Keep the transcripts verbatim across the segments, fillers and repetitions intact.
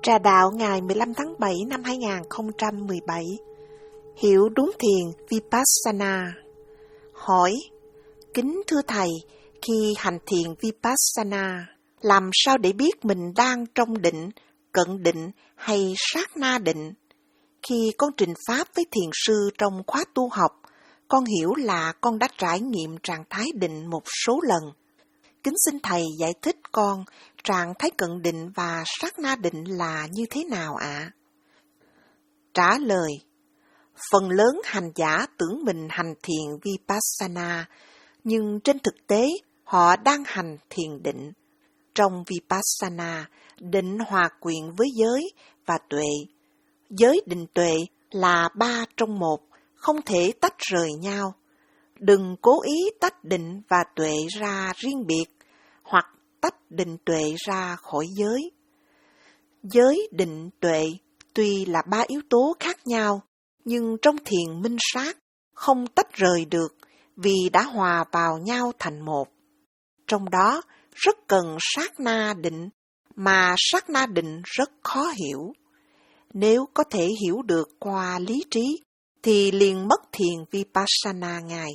Trà đạo ngày mười lăm tháng bảy năm hai nghìn không trăm mười bảy. Hiểu đúng thiền Vipassana. Hỏi: kính thưa Thầy, khi hành thiền Vipassana, làm sao để biết mình đang trong định, cận định hay sát na định? Khi con trình pháp với thiền sư trong khóa tu học, con hiểu là con đã trải nghiệm trạng thái định một số lần. Kính xin Thầy giải thích con trạng thái cận định và sát na định là như thế nào ạ? À? Trả lời: phần lớn hành giả tưởng mình hành thiền Vipassana, nhưng trên thực tế họ đang hành thiền định. Trong Vipassana, định hòa quyện với giới và tuệ. Giới định tuệ là ba trong một, không thể tách rời nhau. Đừng cố ý tách định và tuệ ra riêng biệt, hoặc tách định tuệ ra khỏi giới. Giới định tuệ tuy là ba yếu tố khác nhau, nhưng trong thiền minh sát không tách rời được vì đã hòa vào nhau thành một. Trong đó rất cần sát na định, mà sát na định rất khó hiểu. Nếu có thể hiểu được qua lý trí, thì liền mất thiền Vipassana ngay.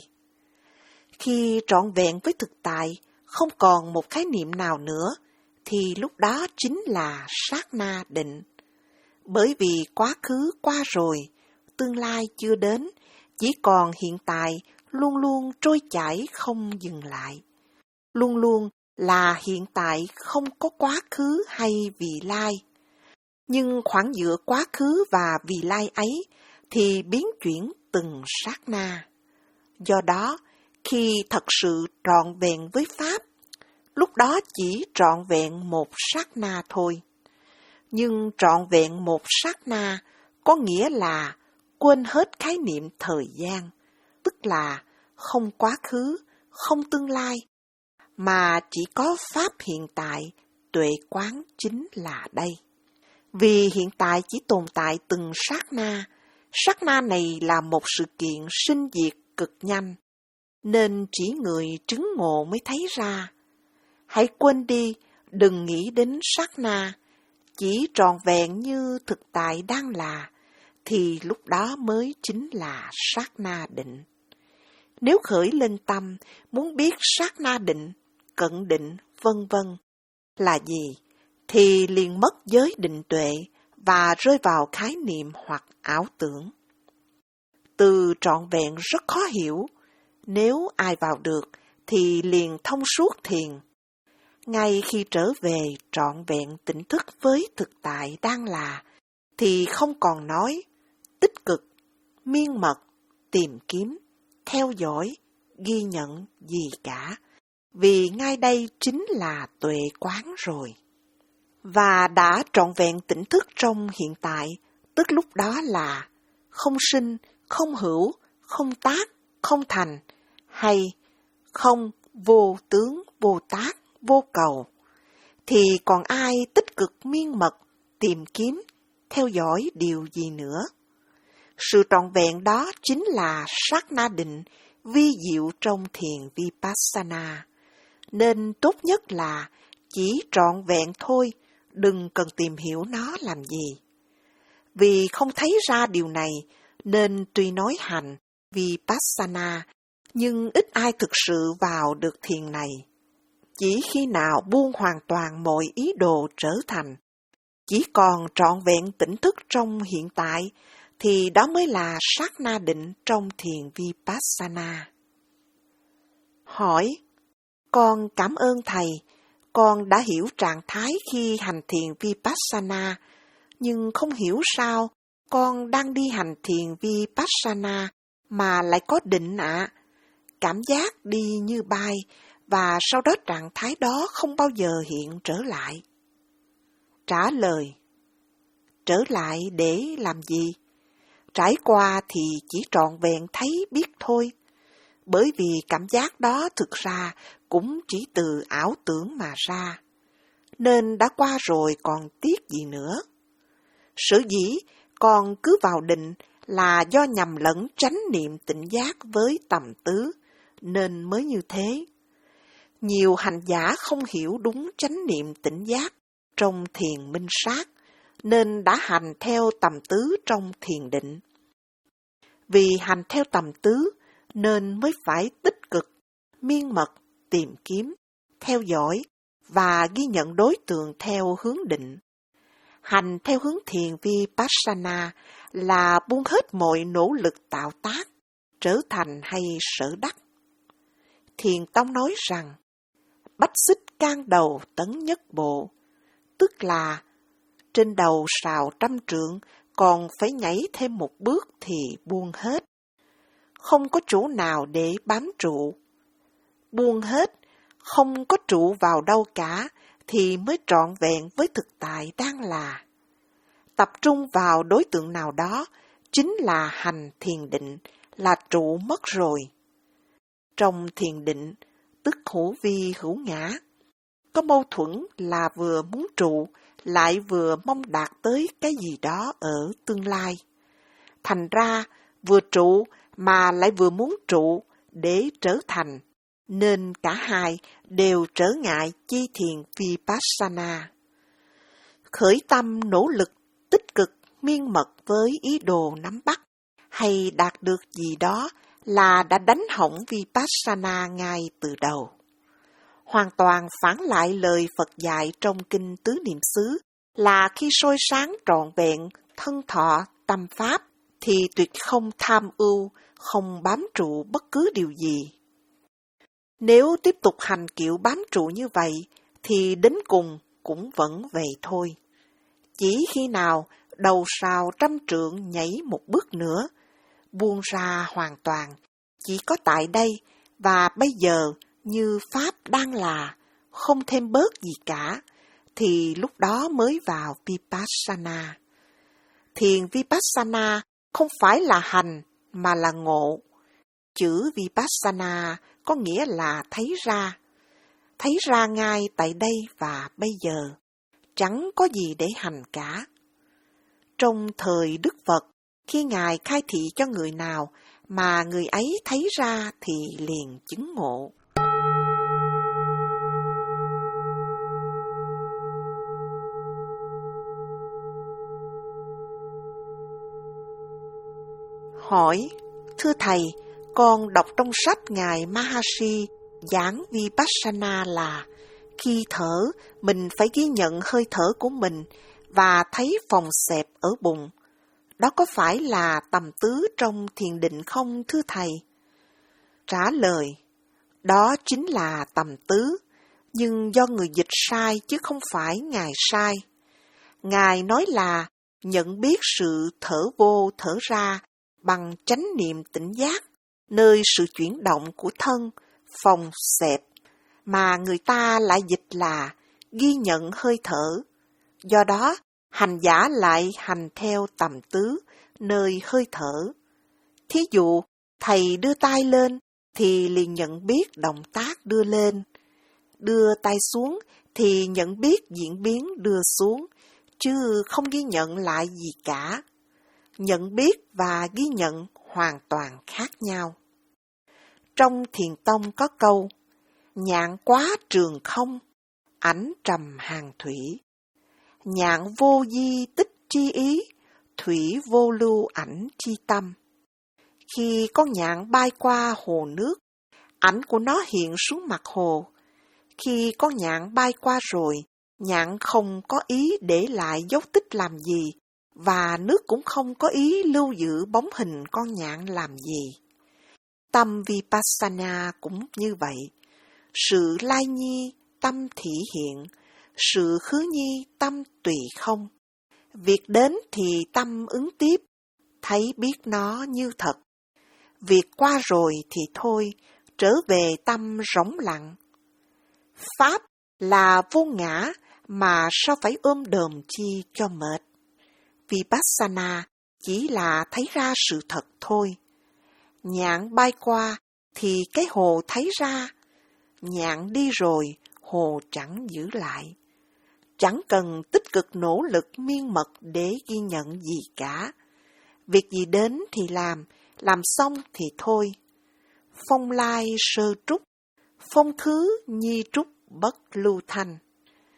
Khi trọn vẹn với thực tại, không còn một khái niệm nào nữa, thì lúc đó chính là sát na định. Bởi vì quá khứ qua rồi, tương lai chưa đến, chỉ còn hiện tại luôn luôn trôi chảy không dừng lại. Luôn luôn là hiện tại, không có quá khứ hay vị lai. Nhưng khoảng giữa quá khứ và vị lai ấy thì biến chuyển từng sát na. Do đó, khi thật sự trọn vẹn với Pháp, lúc đó chỉ trọn vẹn một sát na thôi. Nhưng trọn vẹn một sát na có nghĩa là quên hết khái niệm thời gian, tức là không quá khứ, không tương lai, mà chỉ có Pháp hiện tại, tuệ quán chính là đây. Vì hiện tại chỉ tồn tại từng sát na, sát na này là một sự kiện sinh diệt cực nhanh, nên chỉ người chứng ngộ mới thấy ra. Hãy quên đi, đừng nghĩ đến sát na, chỉ trọn vẹn như thực tại đang là, thì lúc đó mới chính là sát na định. Nếu khởi lên tâm, muốn biết sát na định, cận định, vân vân là gì, thì liền mất giới định tuệ và rơi vào khái niệm hoặc ảo tưởng. Từ trọn vẹn rất khó hiểu, nếu ai vào được thì liền thông suốt thiền. Ngay khi trở về trọn vẹn tỉnh thức với thực tại đang là, thì không còn nói, tích cực, miên mật, tìm kiếm, theo dõi, ghi nhận gì cả, vì ngay đây chính là tuệ quán rồi. Và đã trọn vẹn tỉnh thức trong hiện tại, tức lúc đó là không sinh, không hữu, không tác, không thành, hay không vô tướng, vô tác, vô cầu, thì còn ai tích cực miên mật, tìm kiếm, theo dõi điều gì nữa? Sự trọn vẹn đó chính là sát na định, vi diệu trong thiền Vipassana. Nên tốt nhất là chỉ trọn vẹn thôi, đừng cần tìm hiểu nó làm gì. Vì không thấy ra điều này, nên tuy nói hành Vipassana, nhưng ít ai thực sự vào được thiền này. Chỉ khi nào buông hoàn toàn mọi ý đồ trở thành, chỉ còn trọn vẹn tỉnh thức trong hiện tại, thì đó mới là sát na định trong thiền Vipassana. Hỏi: con cảm ơn Thầy, con đã hiểu trạng thái khi hành thiền Vipassana, nhưng không hiểu sao con đang đi hành thiền Vipassana mà lại có định ạ. À. Cảm giác đi như bay, và sau đó trạng thái đó không bao giờ hiện trở lại. Trả lời: trở lại để làm gì? Trải qua thì chỉ trọn vẹn thấy biết thôi. Bởi vì cảm giác đó thực ra cũng chỉ từ ảo tưởng mà ra. Nên đã qua rồi còn tiếc gì nữa. Sở dĩ còn cứ vào định là do nhầm lẫn chánh niệm tỉnh giác với tầm tứ, nên mới như thế. Nhiều hành giả không hiểu đúng chánh niệm tỉnh giác trong thiền minh sát, nên đã hành theo tầm tứ trong thiền định. Vì hành theo tầm tứ nên mới phải tích cực, miên mật, tìm kiếm, theo dõi và ghi nhận đối tượng theo hướng định. Hành theo hướng thiền Vipassana là buông hết mọi nỗ lực tạo tác, trở thành hay sở đắc. Thiền tông nói rằng, bách xích can đầu tấn nhất bộ, tức là trên đầu sào trăm trượng còn phải nhảy thêm một bước thì buông hết. Không có chỗ nào để bám trụ. Buông hết, không có trụ vào đâu cả thì mới trọn vẹn với thực tại đang là. Tập trung vào đối tượng nào đó chính là hành thiền định, là trụ mất rồi. Trong thiền định, tức hữu vi hữu ngã, có mâu thuẫn là vừa muốn trụ, lại vừa mong đạt tới cái gì đó ở tương lai. Thành ra, vừa trụ mà lại vừa muốn trụ để trở thành, nên cả hai đều trở ngại chi thiền Vipassana. Khởi tâm nỗ lực tích cực miên mật với ý đồ nắm bắt hay đạt được gì đó là đã đánh hỏng Vipassana ngay từ đầu. Hoàn toàn phản lại lời Phật dạy trong Kinh Tứ Niệm xứ là khi soi sáng trọn vẹn thân thọ tâm pháp thì tuyệt không tham ưu, không bám trụ bất cứ điều gì. Nếu tiếp tục hành kiểu bám trụ như vậy thì đến cùng cũng vẫn vậy thôi. Chỉ khi nào đầu sào trăm trượng nhảy một bước nữa, buông ra hoàn toàn, chỉ có tại đây và bây giờ như Pháp đang là, không thêm bớt gì cả, thì lúc đó mới vào Vipassana. Thiền Vipassana không phải là hành mà là ngộ. Chữ Vipassana có nghĩa là thấy ra, thấy ra ngay tại đây và bây giờ, chẳng có gì để hành cả. Trong thời Đức Phật, khi Ngài khai thị cho người nào mà người ấy thấy ra thì liền chứng ngộ. Hỏi, thưa Thầy, con đọc trong sách Ngài Maharishi giảng Vipassana là khi thở, mình phải ghi nhận hơi thở của mình và thấy phòng xẹp ở bụng. Đó có phải là tầm tứ trong thiền định không thưa Thầy? Trả lời, đó chính là tầm tứ, nhưng do người dịch sai chứ không phải Ngài sai. Ngài nói là nhận biết sự thở vô thở ra bằng chánh niệm tỉnh giác, nơi sự chuyển động của thân, phòng xẹp, mà người ta lại dịch là ghi nhận hơi thở. Do đó, hành giả lại hành theo tầm tứ, nơi hơi thở. Thí dụ, Thầy đưa tay lên, thì liền nhận biết động tác đưa lên. Đưa tay xuống, thì nhận biết diễn biến đưa xuống, chứ không ghi nhận lại gì cả. Nhận biết và ghi nhận hoàn toàn khác nhau. Trong Thiền tông có câu, nhạn quá trường không, ảnh trầm hàng thủy. Nhạn vô di tích tri ý, thủy vô lưu ảnh tri tâm. Khi con nhạn bay qua hồ nước, ảnh của nó hiện xuống mặt hồ. Khi con nhạn bay qua rồi, nhạn không có ý để lại dấu tích làm gì, và nước cũng không có ý lưu giữ bóng hình con nhạn làm gì. Tâm Vipassana cũng như vậy. Sự lai nhi, tâm thị hiện, sự khứ nhi, tâm tùy không. Việc đến thì tâm ứng tiếp, thấy biết nó như thật. Việc qua rồi thì thôi, trở về tâm rỗng lặng. Pháp là vô ngã, mà sao phải ôm đờm chi cho mệt. Vipassana chỉ là thấy ra sự thật thôi. Nhạn bay qua thì cái hồ thấy ra. Nhạn đi rồi, hồ chẳng giữ lại. Chẳng cần tích cực nỗ lực miên mật để ghi nhận gì cả. Việc gì đến thì làm, làm xong thì thôi. Phong lai sơ trúc, phong thứ nhi trúc bất lưu thanh.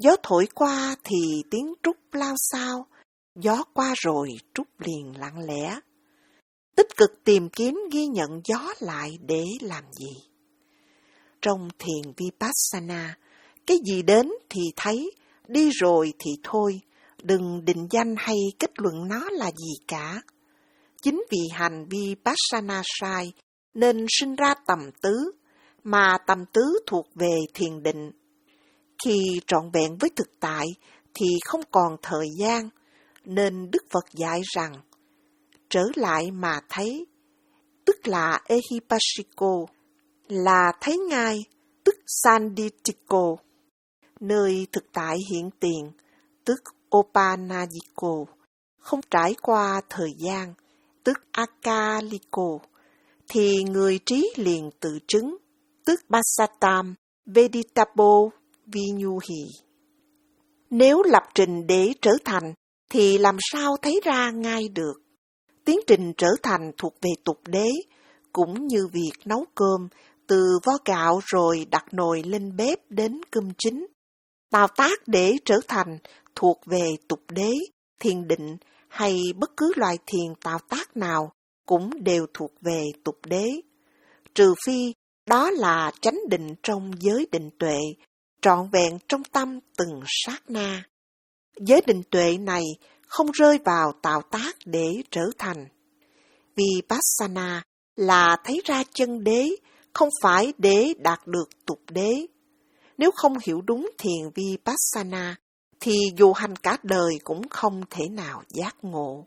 Gió thổi qua thì tiếng trúc lao xao, gió qua rồi trúc liền lặng lẽ. Tích cực tìm kiếm ghi nhận gió lại để làm gì? Trong thiền Vipassana, cái gì đến thì thấy, đi rồi thì thôi, đừng định danh hay kết luận nó là gì cả. Chính vì hành Vipassana sai nên sinh ra tầm tứ, mà tầm tứ thuộc về thiền định. Khi trọn vẹn với thực tại thì không còn thời gian, nên Đức Phật dạy rằng trở lại mà thấy, tức là Ehipassiko, là thấy ngay, tức Sanditiko, nơi thực tại hiện tiền, tức Opanajiko, không trải qua thời gian, tức Akaliko, thì người trí liền tự chứng, tức Basatam Veditabo Vinyuhi. Nếu lập trình để trở thành, thì làm sao thấy ra ngay được? Tiến trình trở thành thuộc về tục đế, cũng như việc nấu cơm, từ vo gạo rồi đặt nồi lên bếp đến cơm chín. Tạo tác để trở thành thuộc về tục đế, thiền định hay bất cứ loại thiền tạo tác nào cũng đều thuộc về tục đế. Trừ phi đó là chánh định trong giới định tuệ, trọn vẹn trong tâm từng sát na. Giới định tuệ này không rơi vào tạo tác để trở thành. Vipassana là thấy ra chân đế, không phải để đạt được tục đế. Nếu không hiểu đúng thiền Vipassana, thì dù hành cả đời cũng không thể nào giác ngộ.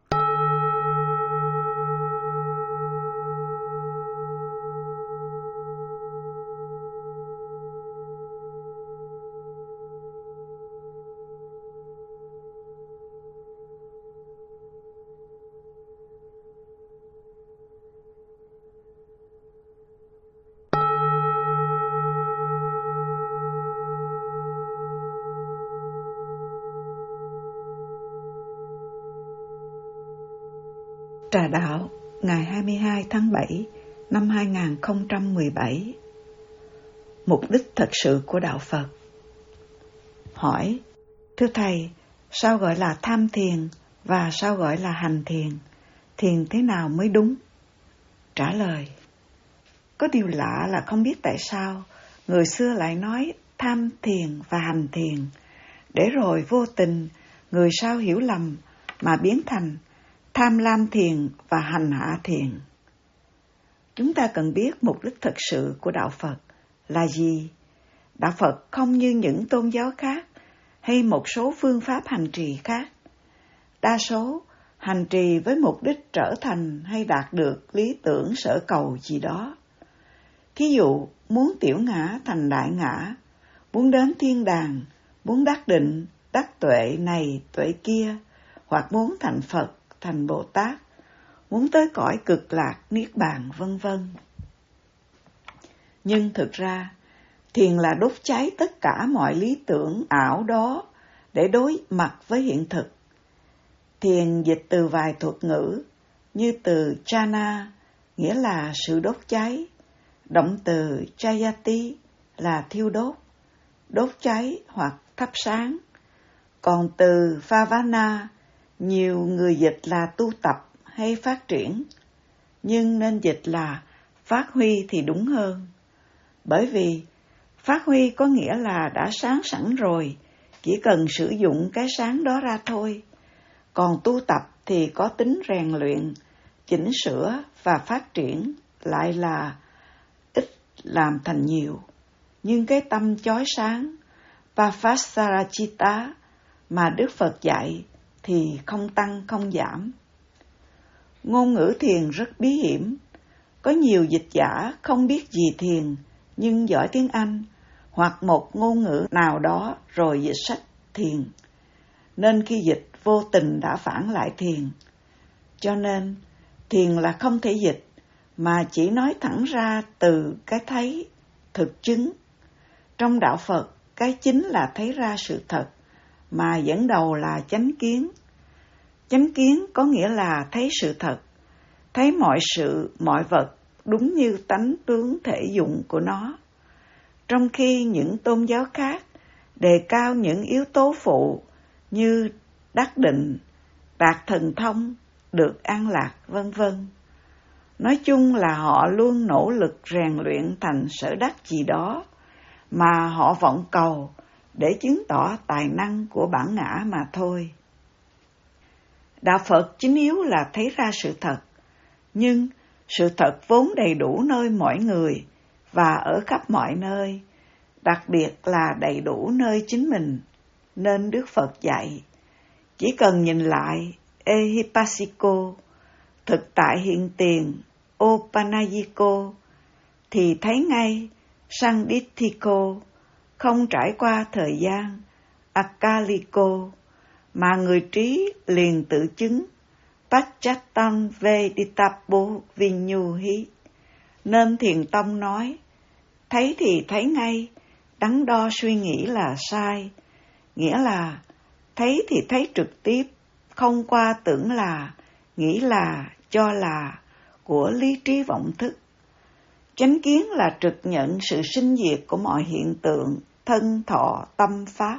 Trà Đạo, ngày hai mươi hai tháng bảy năm hai nghìn không trăm mười bảy. Mục đích thật sự của Đạo Phật. Hỏi: thưa Thầy, sao gọi là tham thiền và sao gọi là hành thiền? Thiền thế nào mới đúng? Trả lời: có điều lạ là không biết tại sao người xưa lại nói tham thiền và hành thiền, để rồi vô tình người sau hiểu lầm mà biến thành tham lam thiền và hành hạ thiền. Chúng ta cần biết mục đích thực sự của Đạo Phật là gì. Đạo Phật không như những tôn giáo khác hay một số phương pháp hành trì khác. Đa số hành trì với mục đích trở thành hay đạt được lý tưởng sở cầu gì đó. Thí dụ, muốn tiểu ngã thành đại ngã, muốn đến thiên đàng, muốn đắc định, đắc tuệ này, tuệ kia, hoặc muốn thành Phật, thành Bồ Tát, muốn tới cõi cực lạc, niết bàn, vân vân. Nhưng thực ra, thiền là đốt cháy tất cả mọi lý tưởng ảo đó để đối mặt với hiện thực. Thiền dịch từ vài thuật ngữ như từ jhana, nghĩa là sự đốt cháy, động từ jayati là thiêu đốt, đốt cháy hoặc thắp sáng. Còn từ phavana, nhiều người dịch là tu tập hay phát triển, nhưng nên dịch là phát huy thì đúng hơn. Bởi vì phát huy có nghĩa là đã sáng sẵn rồi, chỉ cần sử dụng cái sáng đó ra thôi. Còn tu tập thì có tính rèn luyện, chỉnh sửa và phát triển, lại là ít làm thành nhiều. Nhưng cái tâm chói sáng, Pavasarachita, mà Đức Phật dạy thì không tăng không giảm. Ngôn ngữ thiền rất bí hiểm. Có nhiều dịch giả không biết gì thiền, nhưng giỏi tiếng Anh, hoặc một ngôn ngữ nào đó rồi dịch sách thiền. Nên khi dịch vô tình đã phản lại thiền. Cho nên, thiền là không thể dịch, mà chỉ nói thẳng ra từ cái thấy, thực chứng. Trong đạo Phật, cái chính là thấy ra sự thật, mà dẫn đầu là chánh kiến. Chánh kiến có nghĩa là thấy sự thật, thấy mọi sự, mọi vật đúng như tánh tướng thể dụng của nó. Trong khi những tôn giáo khác đề cao những yếu tố phụ như đắc định, đạt thần thông, được an lạc, vân vân. Nói chung là họ luôn nỗ lực rèn luyện thành sở đắc gì đó mà họ vọng cầu để chứng tỏ tài năng của bản ngã mà thôi. Đạo Phật chính yếu là thấy ra sự thật, nhưng sự thật vốn đầy đủ nơi mọi người và ở khắp mọi nơi, đặc biệt là đầy đủ nơi chính mình, nên Đức Phật dạy, chỉ cần nhìn lại Ehipassiko, thực tại hiện tiền, Opanayiko, thì thấy ngay Sandithiko, không trải qua thời gian, Akaliko, mà người trí liền tự chứng, Pachatan Veditapo Vinyuhi. Nên Thiền Tông nói, thấy thì thấy ngay, đắn đo suy nghĩ là sai, nghĩa là thấy thì thấy trực tiếp, không qua tưởng là, nghĩ là, cho là, của lý trí vọng thức. Chánh kiến là trực nhận sự sinh diệt của mọi hiện tượng, thân thọ, tâm pháp.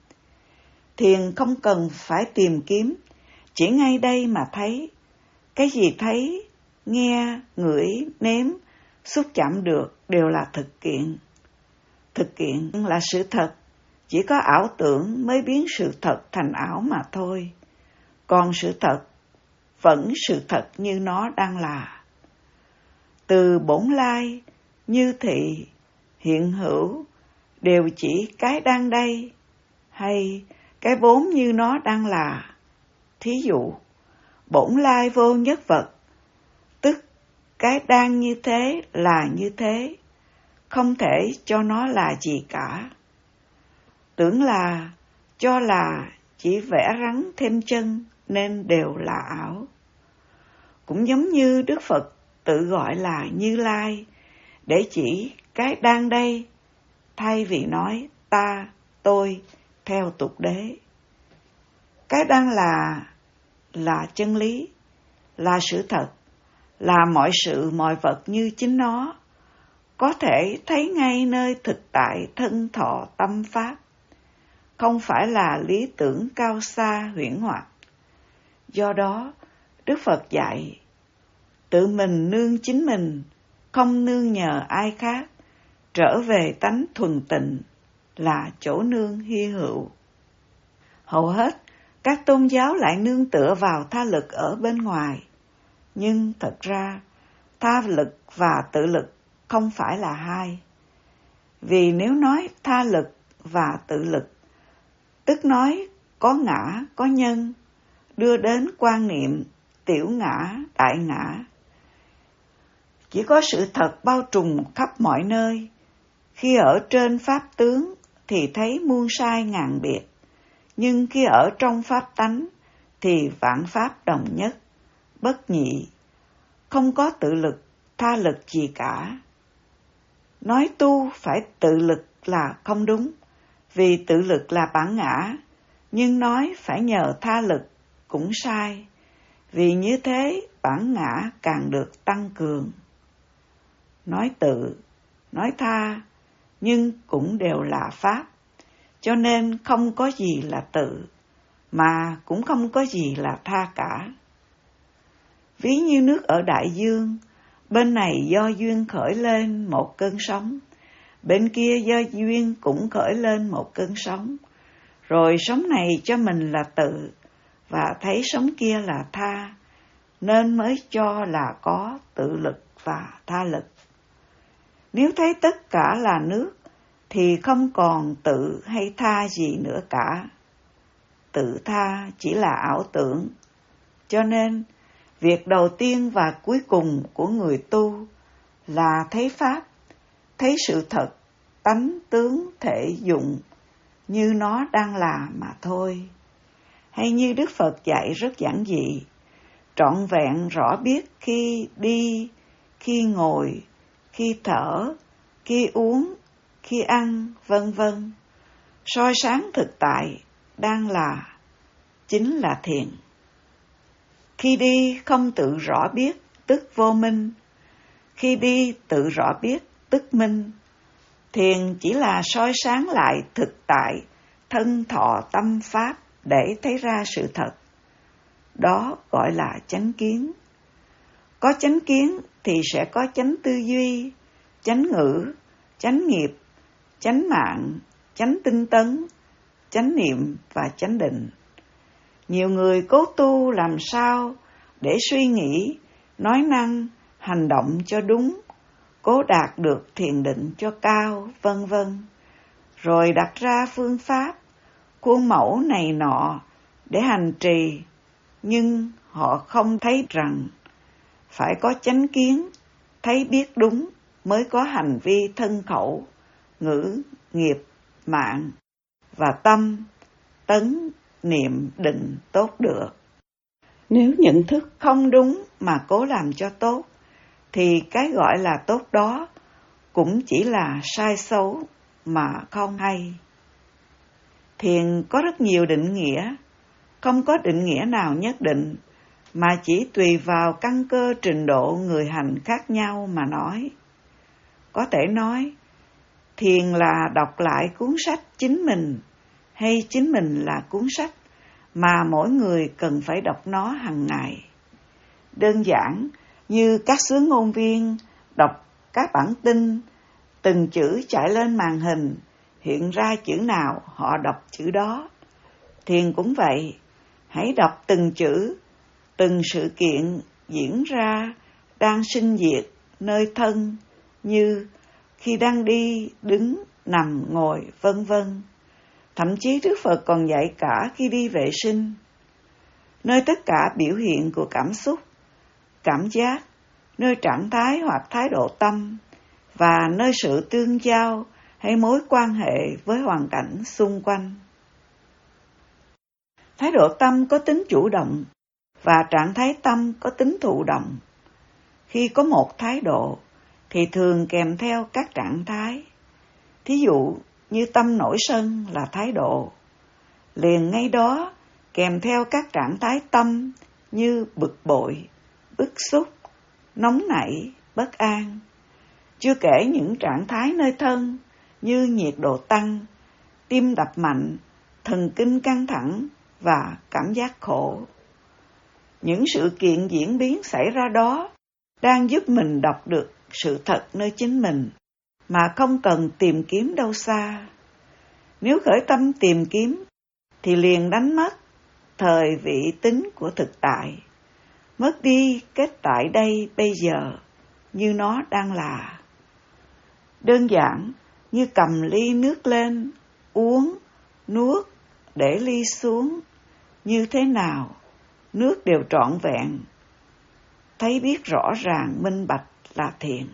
Thiền không cần phải tìm kiếm, chỉ ngay đây mà thấy. Cái gì thấy, nghe, ngửi, nếm, xúc chạm được đều là thực kiện. Thực kiện là sự thật, chỉ có ảo tưởng mới biến sự thật thành ảo mà thôi. Còn sự thật vẫn sự thật như nó đang là. Từ bổn lai, như thị, hiện hữu đều chỉ cái đang đây, hay cái vốn như nó đang là. Thí dụ, bổn lai vô nhất vật, tức cái đang như thế là như thế, không thể cho nó là gì cả. Tưởng là, cho là chỉ vẽ rắn thêm chân nên đều là ảo. Cũng giống như Đức Phật tự gọi là Như Lai để chỉ cái đang đây, thay vì nói ta, tôi theo tục đế. Cái đang là là chân lý, là sự thật, là mọi sự mọi vật như chính nó, có thể thấy ngay nơi thực tại thân thọ tâm pháp, không phải là lý tưởng cao xa huyễn hoặc. Do đó, Đức Phật dạy, tự mình nương chính mình, không nương nhờ ai khác, trở về tánh thuần tịnh là chỗ nương hy hữu. Hầu hết, các tôn giáo lại nương tựa vào tha lực ở bên ngoài, nhưng thật ra, tha lực và tự lực không phải là hai. Vì nếu nói tha lực và tự lực, tức nói có ngã, có nhân, đưa đến quan niệm tiểu ngã, đại ngã. Chỉ có sự thật bao trùm khắp mọi nơi. Khi ở trên pháp tướng thì thấy muôn sai ngàn biệt, nhưng khi ở trong pháp tánh thì vạn pháp đồng nhất, bất nhị, không có tự lực, tha lực gì cả. Nói tu phải tự lực là không đúng, vì tự lực là bản ngã, nhưng nói phải nhờ tha lực cũng sai, vì như thế bản ngã càng được tăng cường. Nói tự, nói tha, nhưng cũng đều là pháp, cho nên không có gì là tự, mà cũng không có gì là tha cả. Ví như nước ở đại dương, bên này do duyên khởi lên một cơn sóng, bên kia do duyên cũng khởi lên một cơn sóng, rồi sóng này cho mình là tự, và thấy sóng kia là tha, nên mới cho là có tự lực và tha lực. Nếu thấy tất cả là nước, thì không còn tự hay tha gì nữa cả. Tự tha chỉ là ảo tưởng. Cho nên, việc đầu tiên và cuối cùng của người tu là thấy pháp, thấy sự thật, tánh tướng thể dụng như nó đang là mà thôi. Hay như Đức Phật dạy rất giản dị, trọn vẹn rõ biết khi đi, khi ngồi, khi thở, khi uống, khi ăn, vân vân. Soi sáng thực tại đang là, chính là thiền. Khi đi không tự rõ biết, tức vô minh. Khi đi tự rõ biết, tức minh. Thiền chỉ là soi sáng lại thực tại thân thọ tâm pháp để thấy ra sự thật. Đó gọi là chánh kiến. Có chánh kiến thì sẽ có chánh tư duy, chánh ngữ, chánh nghiệp, chánh mạng, chánh tinh tấn, chánh niệm và chánh định. Nhiều người cố tu làm sao để suy nghĩ, nói năng, hành động cho đúng, cố đạt được thiền định cho cao, vân vân, rồi đặt ra phương pháp, khuôn mẫu này nọ để hành trì, nhưng họ không thấy rằng phải có chánh kiến, thấy biết đúng mới có hành vi thân khẩu, ngữ, nghiệp, mạng và tâm, tấn, niệm, định tốt được. Nếu nhận thức không đúng mà cố làm cho tốt, thì cái gọi là tốt đó cũng chỉ là sai xấu mà không hay. Thiền có rất nhiều định nghĩa, không có định nghĩa nào nhất định, mà chỉ tùy vào căn cơ trình độ người hành khác nhau mà nói. Có thể nói, thiền là đọc lại cuốn sách chính mình, hay chính mình là cuốn sách mà mỗi người cần phải đọc nó hàng ngày. Đơn giản như các xứ ngôn viên đọc các bản tin, từng chữ chạy lên màn hình, hiện ra chữ nào họ đọc chữ đó. Thiền cũng vậy, hãy đọc từng chữ, từng sự kiện diễn ra, đang sinh diệt nơi thân, như khi đang đi, đứng, nằm, ngồi, vân vân. Thậm chí Đức Phật còn dạy cả khi đi vệ sinh, nơi tất cả biểu hiện của cảm xúc, cảm giác, nơi trạng thái hoặc thái độ tâm, và nơi sự tương giao hay mối quan hệ với hoàn cảnh xung quanh. Thái độ tâm có tính chủ động, và trạng thái tâm có tính thụ động. Khi có một thái độ, thì thường kèm theo các trạng thái. Thí dụ như tâm nổi sân là thái độ, liền ngay đó kèm theo các trạng thái tâm như bực bội, bức xúc, nóng nảy, bất an. Chưa kể những trạng thái nơi thân như nhiệt độ tăng, tim đập mạnh, thần kinh căng thẳng và cảm giác khổ. Những sự kiện diễn biến xảy ra đó đang giúp mình đọc được sự thật nơi chính mình, mà không cần tìm kiếm đâu xa. Nếu khởi tâm tìm kiếm, thì liền đánh mất thời vị tính của thực tại, mất đi kết tại đây bây giờ như nó đang là. Đơn giản như cầm ly nước lên, uống, nuốt, để ly xuống, như thế nào, nước đều trọn vẹn, thấy biết rõ ràng minh bạch là thiền.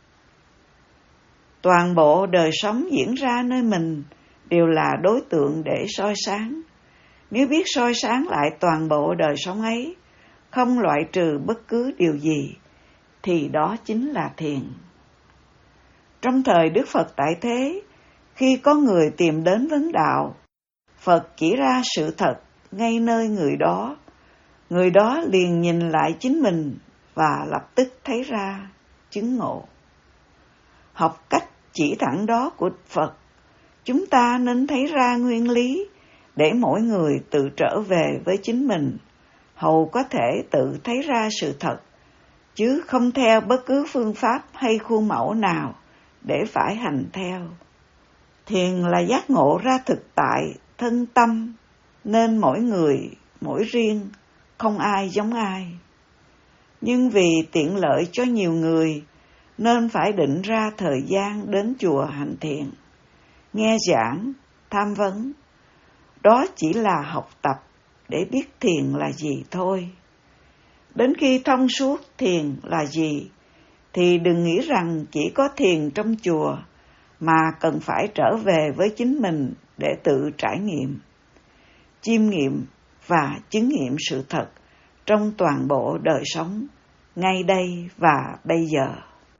Toàn bộ đời sống diễn ra nơi mình đều là đối tượng để soi sáng. Nếu biết soi sáng lại toàn bộ đời sống ấy, không loại trừ bất cứ điều gì, thì đó chính là thiền. Trong thời Đức Phật tại thế, khi có người tìm đến vấn đạo, Phật chỉ ra sự thật ngay nơi người đó. Người đó liền nhìn lại chính mình và lập tức thấy ra, chứng ngộ. Học cách chỉ thẳng đó của Phật, chúng ta nên thấy ra nguyên lý để mỗi người tự trở về với chính mình, hầu có thể tự thấy ra sự thật, chứ không theo bất cứ phương pháp hay khuôn mẫu nào để phải hành theo. Thiền là giác ngộ ra thực tại, thân tâm, nên mỗi người, mỗi riêng, không ai giống ai. Nhưng vì tiện lợi cho nhiều người, nên phải định ra thời gian đến chùa hành thiền, nghe giảng, tham vấn. Đó chỉ là học tập để biết thiền là gì thôi. Đến khi thông suốt thiền là gì, thì đừng nghĩ rằng chỉ có thiền trong chùa, mà cần phải trở về với chính mình để tự trải nghiệm, chiêm nghiệm và chứng nghiệm sự thật trong toàn bộ đời sống, ngay đây và bây giờ.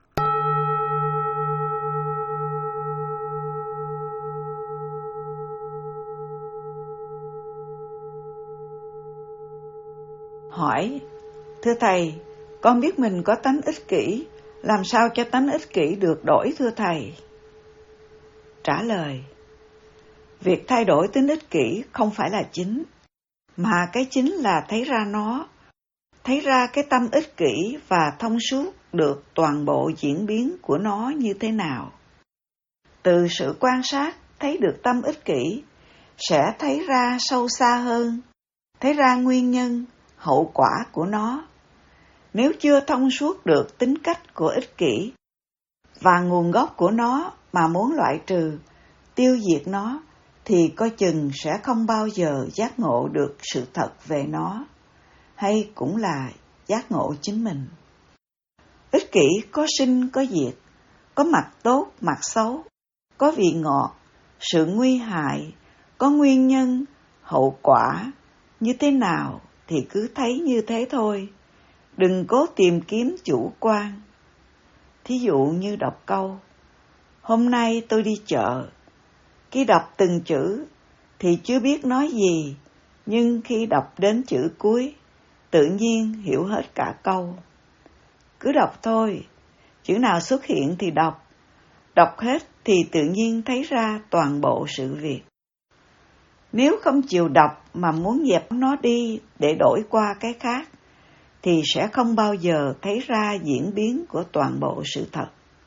Hỏi: thưa Thầy, con biết mình có tánh ích kỷ, làm sao cho tánh ích kỷ được đổi thưa Thầy? Trả lời: Việc thay đổi tính ích kỷ không phải là chính, mà cái chính là thấy ra nó, thấy ra cái tâm ích kỷ và thông suốt được toàn bộ diễn biến của nó như thế nào. Từ sự quan sát thấy được tâm ích kỷ, sẽ thấy ra sâu xa hơn, thấy ra nguyên nhân, hậu quả của nó. Nếu chưa thông suốt được tính cách của ích kỷ và nguồn gốc của nó mà muốn loại trừ, tiêu diệt nó, thì coi chừng sẽ không bao giờ giác ngộ được sự thật về nó, hay cũng là giác ngộ chính mình. Ích kỷ có sinh có diệt, có mặt tốt, mặt xấu, có vị ngọt, sự nguy hại, có nguyên nhân, hậu quả, như thế nào thì cứ thấy như thế thôi. Đừng cố tìm kiếm chủ quan. Thí dụ như đọc câu, hôm nay tôi đi chợ. Khi đọc từng chữ thì chưa biết nói gì, nhưng khi đọc đến chữ cuối, tự nhiên hiểu hết cả câu. Cứ đọc thôi, chữ nào xuất hiện thì đọc. Đọc hết thì tự nhiên thấy ra toàn bộ sự việc. Nếu không chịu đọc mà muốn dẹp nó đi để đổi qua cái khác, thì sẽ không bao giờ thấy ra diễn biến của toàn bộ sự thật.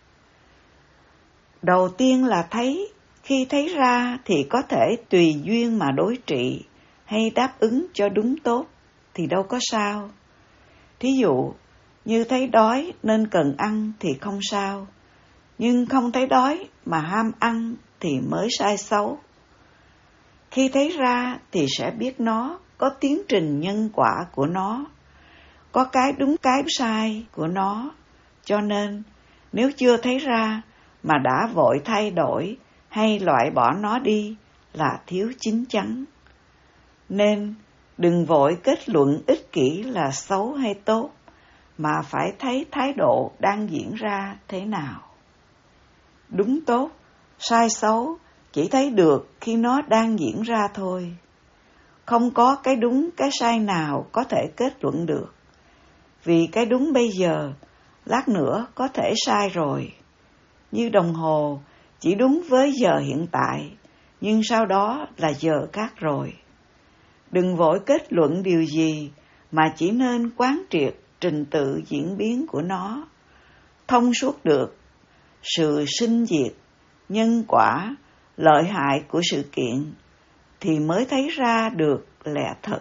Đầu tiên là thấy, khi thấy ra thì có thể tùy duyên mà đối trị hay đáp ứng cho đúng tốt thì đâu có sao. Thí dụ như thấy đói nên cần ăn thì không sao, nhưng không thấy đói mà ham ăn thì mới sai xấu. Khi thấy ra thì sẽ biết nó có tiến trình nhân quả của nó, có cái đúng cái sai của nó. Cho nên nếu chưa thấy ra mà đã vội thay đổi hay loại bỏ nó đi là thiếu chín chắn. Nên đừng vội kết luận ích kỷ là xấu hay tốt, mà phải thấy thái độ đang diễn ra thế nào. Đúng tốt, sai xấu chỉ thấy được khi nó đang diễn ra thôi. Không có cái đúng cái sai nào có thể kết luận được. Vì cái đúng bây giờ, lát nữa có thể sai rồi. Như đồng hồ chỉ đúng với giờ hiện tại, nhưng sau đó là giờ khác rồi. Đừng vội kết luận điều gì, mà chỉ nên quán triệt trình tự diễn biến của nó, thông suốt được sự sinh diệt, nhân quả, lợi hại của sự kiện, thì mới thấy ra được lẽ thật.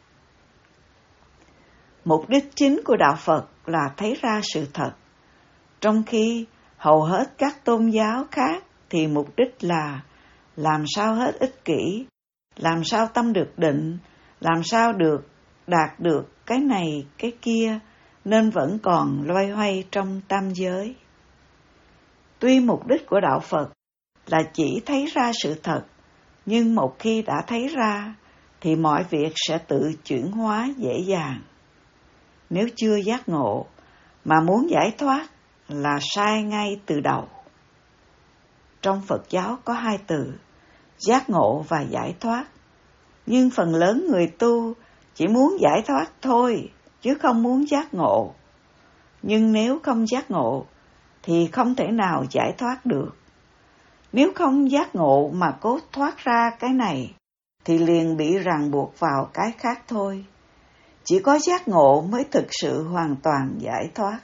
Mục đích chính của đạo Phật là thấy ra sự thật, trong khi hầu hết các tôn giáo khác thì mục đích là làm sao hết ích kỷ, làm sao tâm được định, làm sao được đạt được cái này cái kia, nên vẫn còn loay hoay trong tam giới. Tuy mục đích của đạo Phật là chỉ thấy ra sự thật, nhưng một khi đã thấy ra thì mọi việc sẽ tự chuyển hóa dễ dàng. Nếu chưa giác ngộ mà muốn giải thoát là sai ngay từ đầu. Trong Phật giáo có hai từ, giác ngộ và giải thoát. Nhưng phần lớn người tu chỉ muốn giải thoát thôi, chứ không muốn giác ngộ. Nhưng nếu không giác ngộ thì không thể nào giải thoát được. Nếu không giác ngộ mà cố thoát ra cái này thì liền bị ràng buộc vào cái khác thôi. Chỉ có giác ngộ mới thực sự hoàn toàn giải thoát.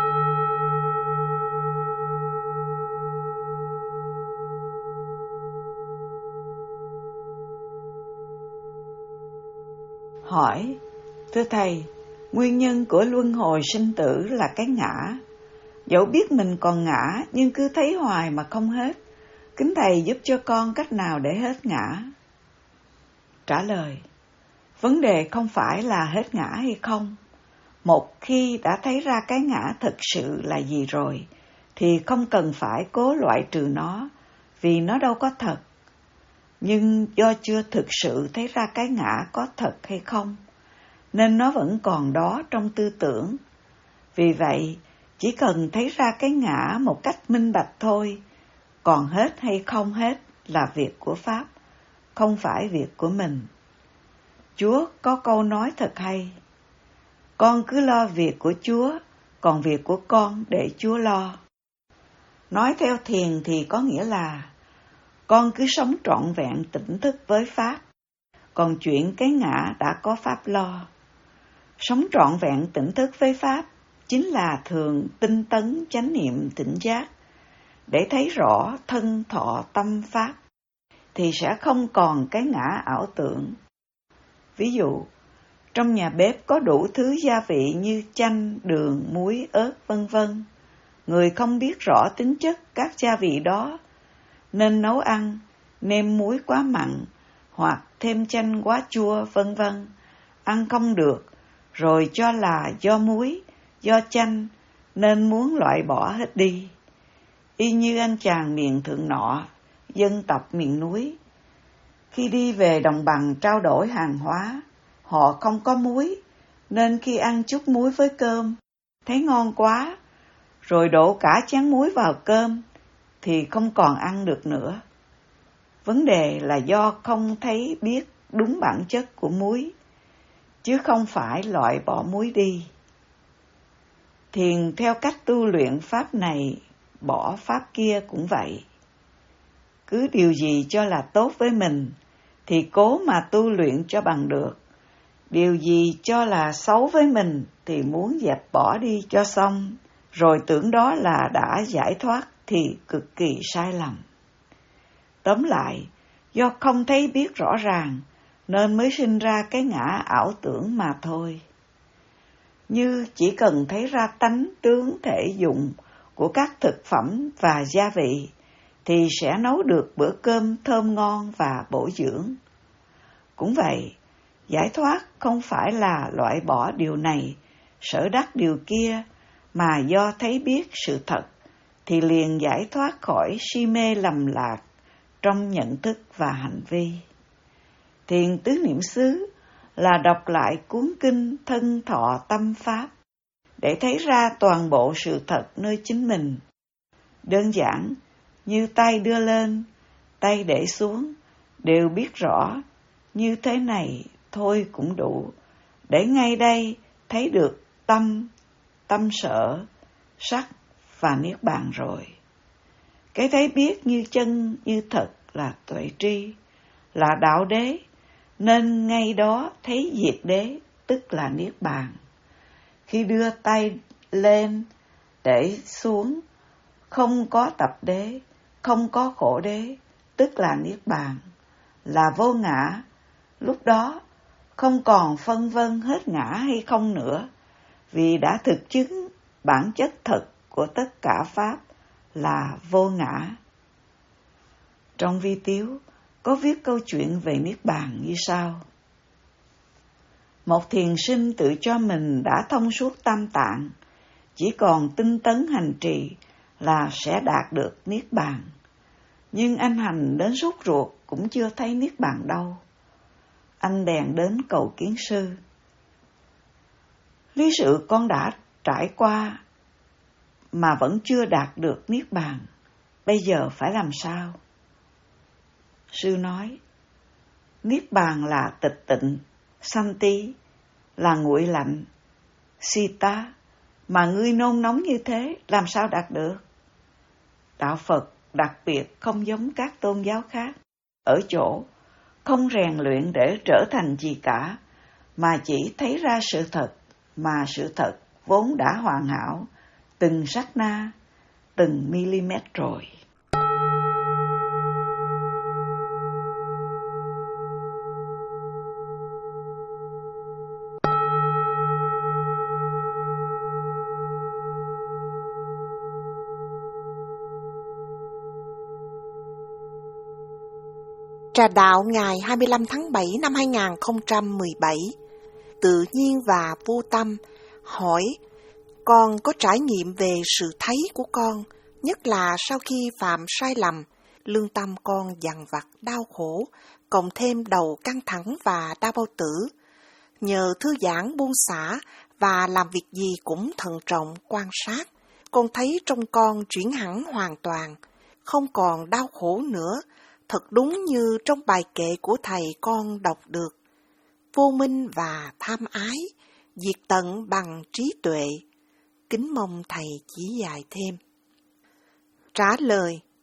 Hỏi, thưa Thầy, nguyên nhân của luân hồi sinh tử là cái ngã. Dẫu biết mình còn ngã nhưng cứ thấy hoài mà không hết. Kính Thầy giúp cho con cách nào để hết ngã? Trả lời, vấn đề không phải là hết ngã hay không. Một khi đã thấy ra cái ngã thực sự là gì rồi, thì không cần phải cố loại trừ nó, vì nó đâu có thật. Nhưng do chưa thực sự thấy ra cái ngã có thật hay không, nên nó vẫn còn đó trong tư tưởng. Vì vậy, chỉ cần thấy ra cái ngã một cách minh bạch thôi, còn hết hay không hết là việc của Pháp, không phải việc của mình. Chúa có câu nói thật hay, con cứ lo việc của Chúa, còn việc của con để Chúa lo. Nói theo thiền thì có nghĩa là, con cứ sống trọn vẹn tỉnh thức với Pháp, còn chuyện cái ngã đã có Pháp lo. Sống trọn vẹn tỉnh thức với Pháp chính là thường tinh tấn chánh niệm tỉnh giác, để thấy rõ thân thọ tâm Pháp, thì sẽ không còn cái ngã ảo tưởng. Ví dụ, trong nhà bếp có đủ thứ gia vị như chanh, đường, muối, ớt, vân vân. Người không biết rõ tính chất các gia vị đó, nên nấu ăn, nêm muối quá mặn, hoặc thêm chanh quá chua, vân vân, ăn không được, rồi cho là do muối, do chanh, nên muốn loại bỏ hết đi. Y như anh chàng miền thượng nọ, dân tộc miền núi, khi đi về đồng bằng trao đổi hàng hóa, họ không có muối, nên khi ăn chút muối với cơm, thấy ngon quá, rồi đổ cả chén muối vào cơm, thì không còn ăn được nữa. Vấn đề là do không thấy biết đúng bản chất của muối, chứ không phải loại bỏ muối đi. Thiền theo cách tu luyện Pháp này, bỏ Pháp kia cũng vậy. Cứ điều gì cho là tốt với mình, thì cố mà tu luyện cho bằng được. Điều gì cho là xấu với mình, thì muốn dẹp bỏ đi cho xong, rồi tưởng đó là đã giải thoát, thì cực kỳ sai lầm. Tóm lại, do không thấy biết rõ ràng, nên mới sinh ra cái ngã ảo tưởng mà thôi. Như chỉ cần thấy ra tánh tướng thể dụng của các thực phẩm và gia vị, thì sẽ nấu được bữa cơm thơm ngon và bổ dưỡng. Cũng vậy, giải thoát không phải là loại bỏ điều này, sở đắc điều kia, mà do thấy biết sự thật, thì liền giải thoát khỏi si mê lầm lạc trong nhận thức và hành vi. Thiền tứ niệm xứ là đọc lại cuốn kinh Thân Thọ Tâm Pháp, để thấy ra toàn bộ sự thật nơi chính mình. Đơn giản như tay đưa lên, tay để xuống, đều biết rõ, như thế này thôi cũng đủ, để ngay đây thấy được tâm, tâm sở, sắc và niết bàn rồi. Cái thấy biết như chân như thật là tuệ tri, là đạo đế, nên ngay đó thấy diệt đế, tức là niết bàn. Khi đưa tay lên, để xuống, không có tập đế, không có khổ đế, tức là niết bàn, là vô ngã. Lúc đó không còn phân vân hết ngã hay không nữa, vì đã thực chứng bản chất thật của tất cả Pháp là vô ngã. Trong vi tiếu có viết câu chuyện về niết bàn như sau. Một thiền sinh tự cho mình đã thông suốt tam tạng, chỉ còn tinh tấn hành trì là sẽ đạt được niết bàn. Nhưng anh hành đến sốt ruột cũng chưa thấy niết bàn đâu. Anh bèn đến cầu kiến sư. Lý sự con đã trải qua mà vẫn chưa đạt được niết bàn, bây giờ phải làm sao? Sư nói, niết bàn là tịch tịnh, santi, là nguội lạnh, sita, mà ngươi nôn nóng như thế làm sao đạt được? Đạo Phật đặc biệt không giống các tôn giáo khác, ở chỗ không rèn luyện để trở thành gì cả, mà chỉ thấy ra sự thật, mà sự thật vốn đã hoàn hảo, từng sát na, từng mm rồi. Trà đạo ngày hai mươi lăm tháng bảy năm hai nghìn không trăm mười bảy. Tự nhiên và vô tâm hỏi, con có trải nghiệm về sự thấy của con, nhất là sau khi phạm sai lầm, lương tâm con dằn vặt đau khổ, cộng thêm đầu căng thẳng và đau bao tử. Nhờ thư giãn buông xả và làm việc gì cũng thận trọng quan sát, con thấy trong con chuyển hẳn hoàn toàn, không còn đau khổ nữa. Thật đúng như trong bài kệ của thầy con đọc được. Vô minh và tham ái, diệt tận bằng trí tuệ. Kính mong thầy chỉ dạy thêm. Trả lời,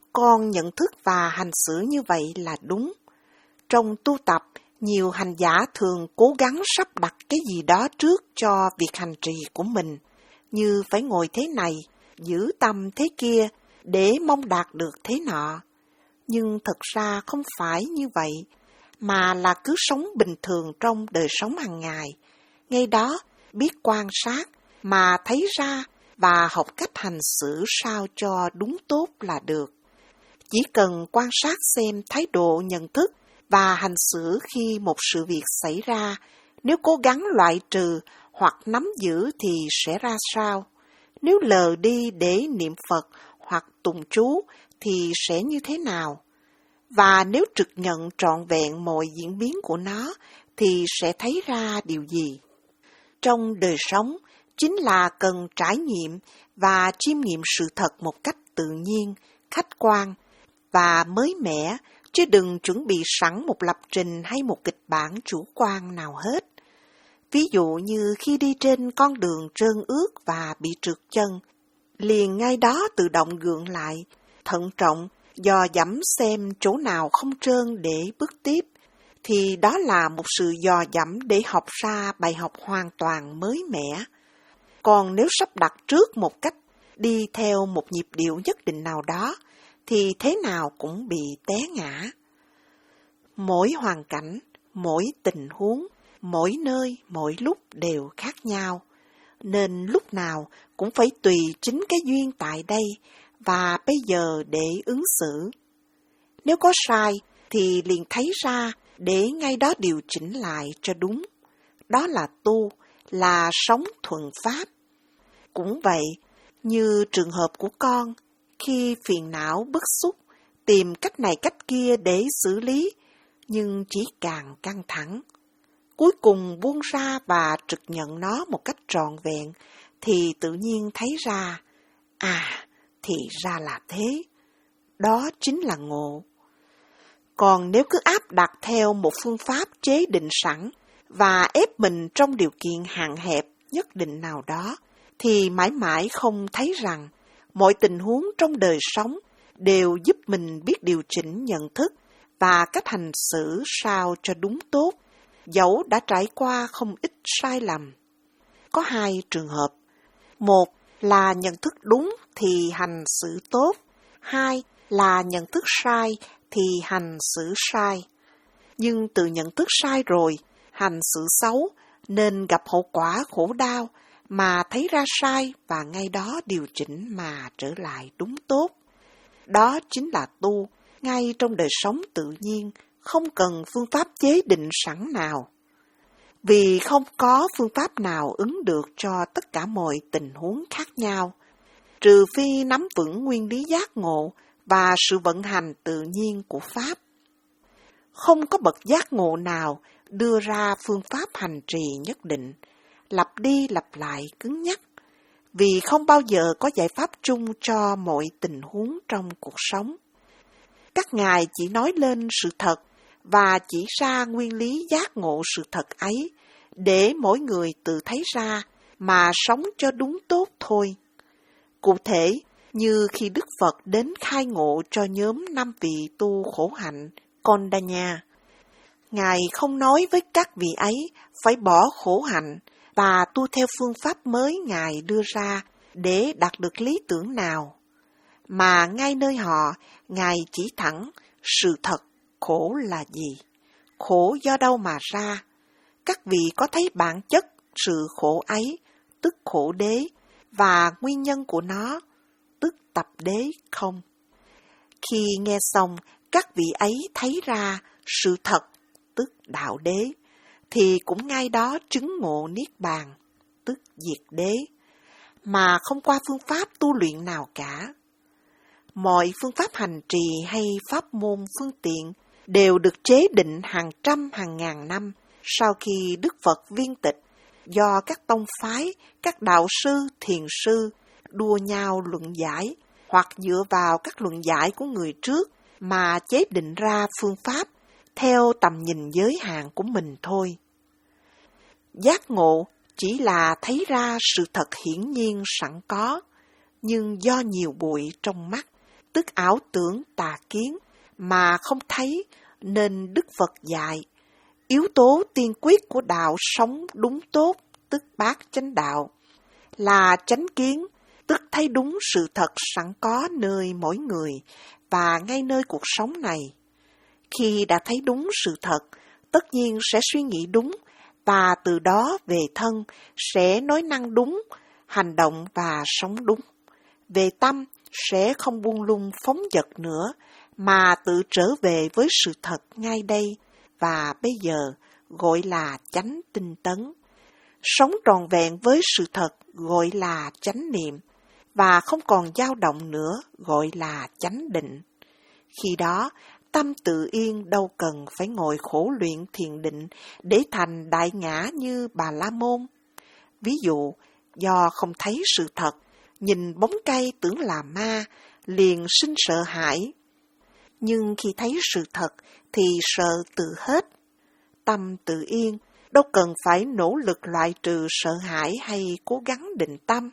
con nhận thức và hành xử như vậy là đúng. Trong tu tập, nhiều hành giả thường cố gắng sắp đặt cái gì đó trước cho việc hành trì của mình, như phải ngồi thế này, giữ tâm thế kia, để mong đạt được thế nọ. Nhưng thật ra không phải như vậy, mà là cứ sống bình thường trong đời sống hàng ngày. Ngay đó, biết quan sát mà thấy ra và học cách hành xử sao cho đúng tốt là được. Chỉ cần quan sát xem thái độ nhận thức và hành xử khi một sự việc xảy ra, nếu cố gắng loại trừ hoặc nắm giữ thì sẽ ra sao? Nếu lờ đi để niệm Phật hoặc tụng chú thì sẽ như thế nào? Và nếu trực nhận trọn vẹn mọi diễn biến của nó thì sẽ thấy ra điều gì? Trong đời sống, chính là cần trải nghiệm và chiêm nghiệm sự thật một cách tự nhiên, khách quan và mới mẻ, chứ đừng chuẩn bị sẵn một lập trình hay một kịch bản chủ quan nào hết. Ví dụ như khi đi trên con đường trơn ướt và bị trượt chân, liền ngay đó tự động gượng lại, thận trọng, dò dẫm xem chỗ nào không trơn để bước tiếp, thì đó là một sự dò dẫm để học ra bài học hoàn toàn mới mẻ. Còn nếu sắp đặt trước một cách đi theo một nhịp điệu nhất định nào đó, thì thế nào cũng bị té ngã. Mỗi hoàn cảnh, mỗi tình huống, mỗi nơi, mỗi lúc đều khác nhau, nên lúc nào cũng phải tùy chính cái duyên tại đây và bây giờ để ứng xử. Nếu có sai thì liền thấy ra để ngay đó điều chỉnh lại cho đúng. Đó là tu, là sống thuận pháp. Cũng vậy, như trường hợp của con, khi phiền não bức xúc, tìm cách này cách kia để xử lý, nhưng chỉ càng căng thẳng. Cuối cùng buông ra và trực nhận nó một cách trọn vẹn, thì tự nhiên thấy ra, à, thì ra là thế. Đó chính là ngộ. Còn nếu cứ áp đặt theo một phương pháp chế định sẵn và ép mình trong điều kiện hạn hẹp nhất định nào đó, thì mãi mãi không thấy rằng mọi tình huống trong đời sống đều giúp mình biết điều chỉnh nhận thức và cách hành xử sao cho đúng tốt, dẫu đã trải qua không ít sai lầm. Có hai trường hợp. Một là nhận thức đúng thì hành xử tốt. Hai là nhận thức sai thì hành xử sai. Nhưng từ nhận thức sai rồi, hành xử xấu, nên gặp hậu quả khổ đau, mà thấy ra sai và ngay đó điều chỉnh mà trở lại đúng tốt. Đó chính là tu, ngay trong đời sống tự nhiên, không cần phương pháp chế định sẵn nào. Vì không có phương pháp nào ứng được cho tất cả mọi tình huống khác nhau, trừ phi nắm vững nguyên lý giác ngộ và sự vận hành tự nhiên của Pháp. Không có bậc giác ngộ nào đưa ra phương pháp hành trì nhất định, lặp đi lặp lại cứng nhắc, vì không bao giờ có giải pháp chung cho mọi tình huống trong cuộc sống. Các ngài chỉ nói lên sự thật và chỉ ra nguyên lý giác ngộ sự thật ấy, để mỗi người tự thấy ra mà sống cho đúng tốt thôi. Cụ thể, như khi Đức Phật đến khai ngộ cho nhóm năm vị tu khổ hạnh Kondanya, Ngài không nói với các vị ấy phải bỏ khổ hạnh và tu theo phương pháp mới Ngài đưa ra để đạt được lý tưởng nào, mà ngay nơi họ, Ngài chỉ thẳng sự thật khổ là gì, khổ do đâu mà ra. Các vị có thấy bản chất sự khổ ấy, tức khổ đế, và nguyên nhân của nó, tức tập đế không? Khi nghe xong, các vị ấy thấy ra sự thật, tức đạo đế, thì cũng ngay đó chứng ngộ niết bàn, tức diệt đế, mà không qua phương pháp tu luyện nào cả. Mọi phương pháp hành trì hay pháp môn phương tiện đều được chế định hàng trăm hàng ngàn năm sau khi Đức Phật viên tịch, do các tông phái, các đạo sư, thiền sư đua nhau luận giải hoặc dựa vào các luận giải của người trước mà chế định ra phương pháp theo tầm nhìn giới hạn của mình thôi. Giác ngộ chỉ là thấy ra sự thật hiển nhiên sẵn có, nhưng do nhiều bụi trong mắt, tức ảo tưởng tà kiến, mà không thấy, nên Đức Phật dạy, yếu tố tiên quyết của đạo sống đúng tốt, tức bát chánh đạo, là chánh kiến, tức thấy đúng sự thật sẵn có nơi mỗi người và ngay nơi cuộc sống này. Khi đã thấy đúng sự thật, tất nhiên sẽ suy nghĩ đúng, và từ đó về thân sẽ nói năng đúng, hành động và sống đúng. Về tâm sẽ không buông lung phóng dật nữa, mà tự trở về với sự thật ngay đây và bây giờ, gọi là chánh tinh tấn. Sống trọn vẹn với sự thật gọi là chánh niệm, và không còn dao động nữa gọi là chánh định. Khi đó, tâm tự yên đâu cần phải ngồi khổ luyện thiền định để thành đại ngã như Bà La Môn. Ví dụ, do không thấy sự thật, nhìn bóng cây tưởng là ma, liền sinh sợ hãi. Nhưng khi thấy sự thật thì sợ từ hết. Tâm tự yên, đâu cần phải nỗ lực loại trừ sợ hãi hay cố gắng định tâm.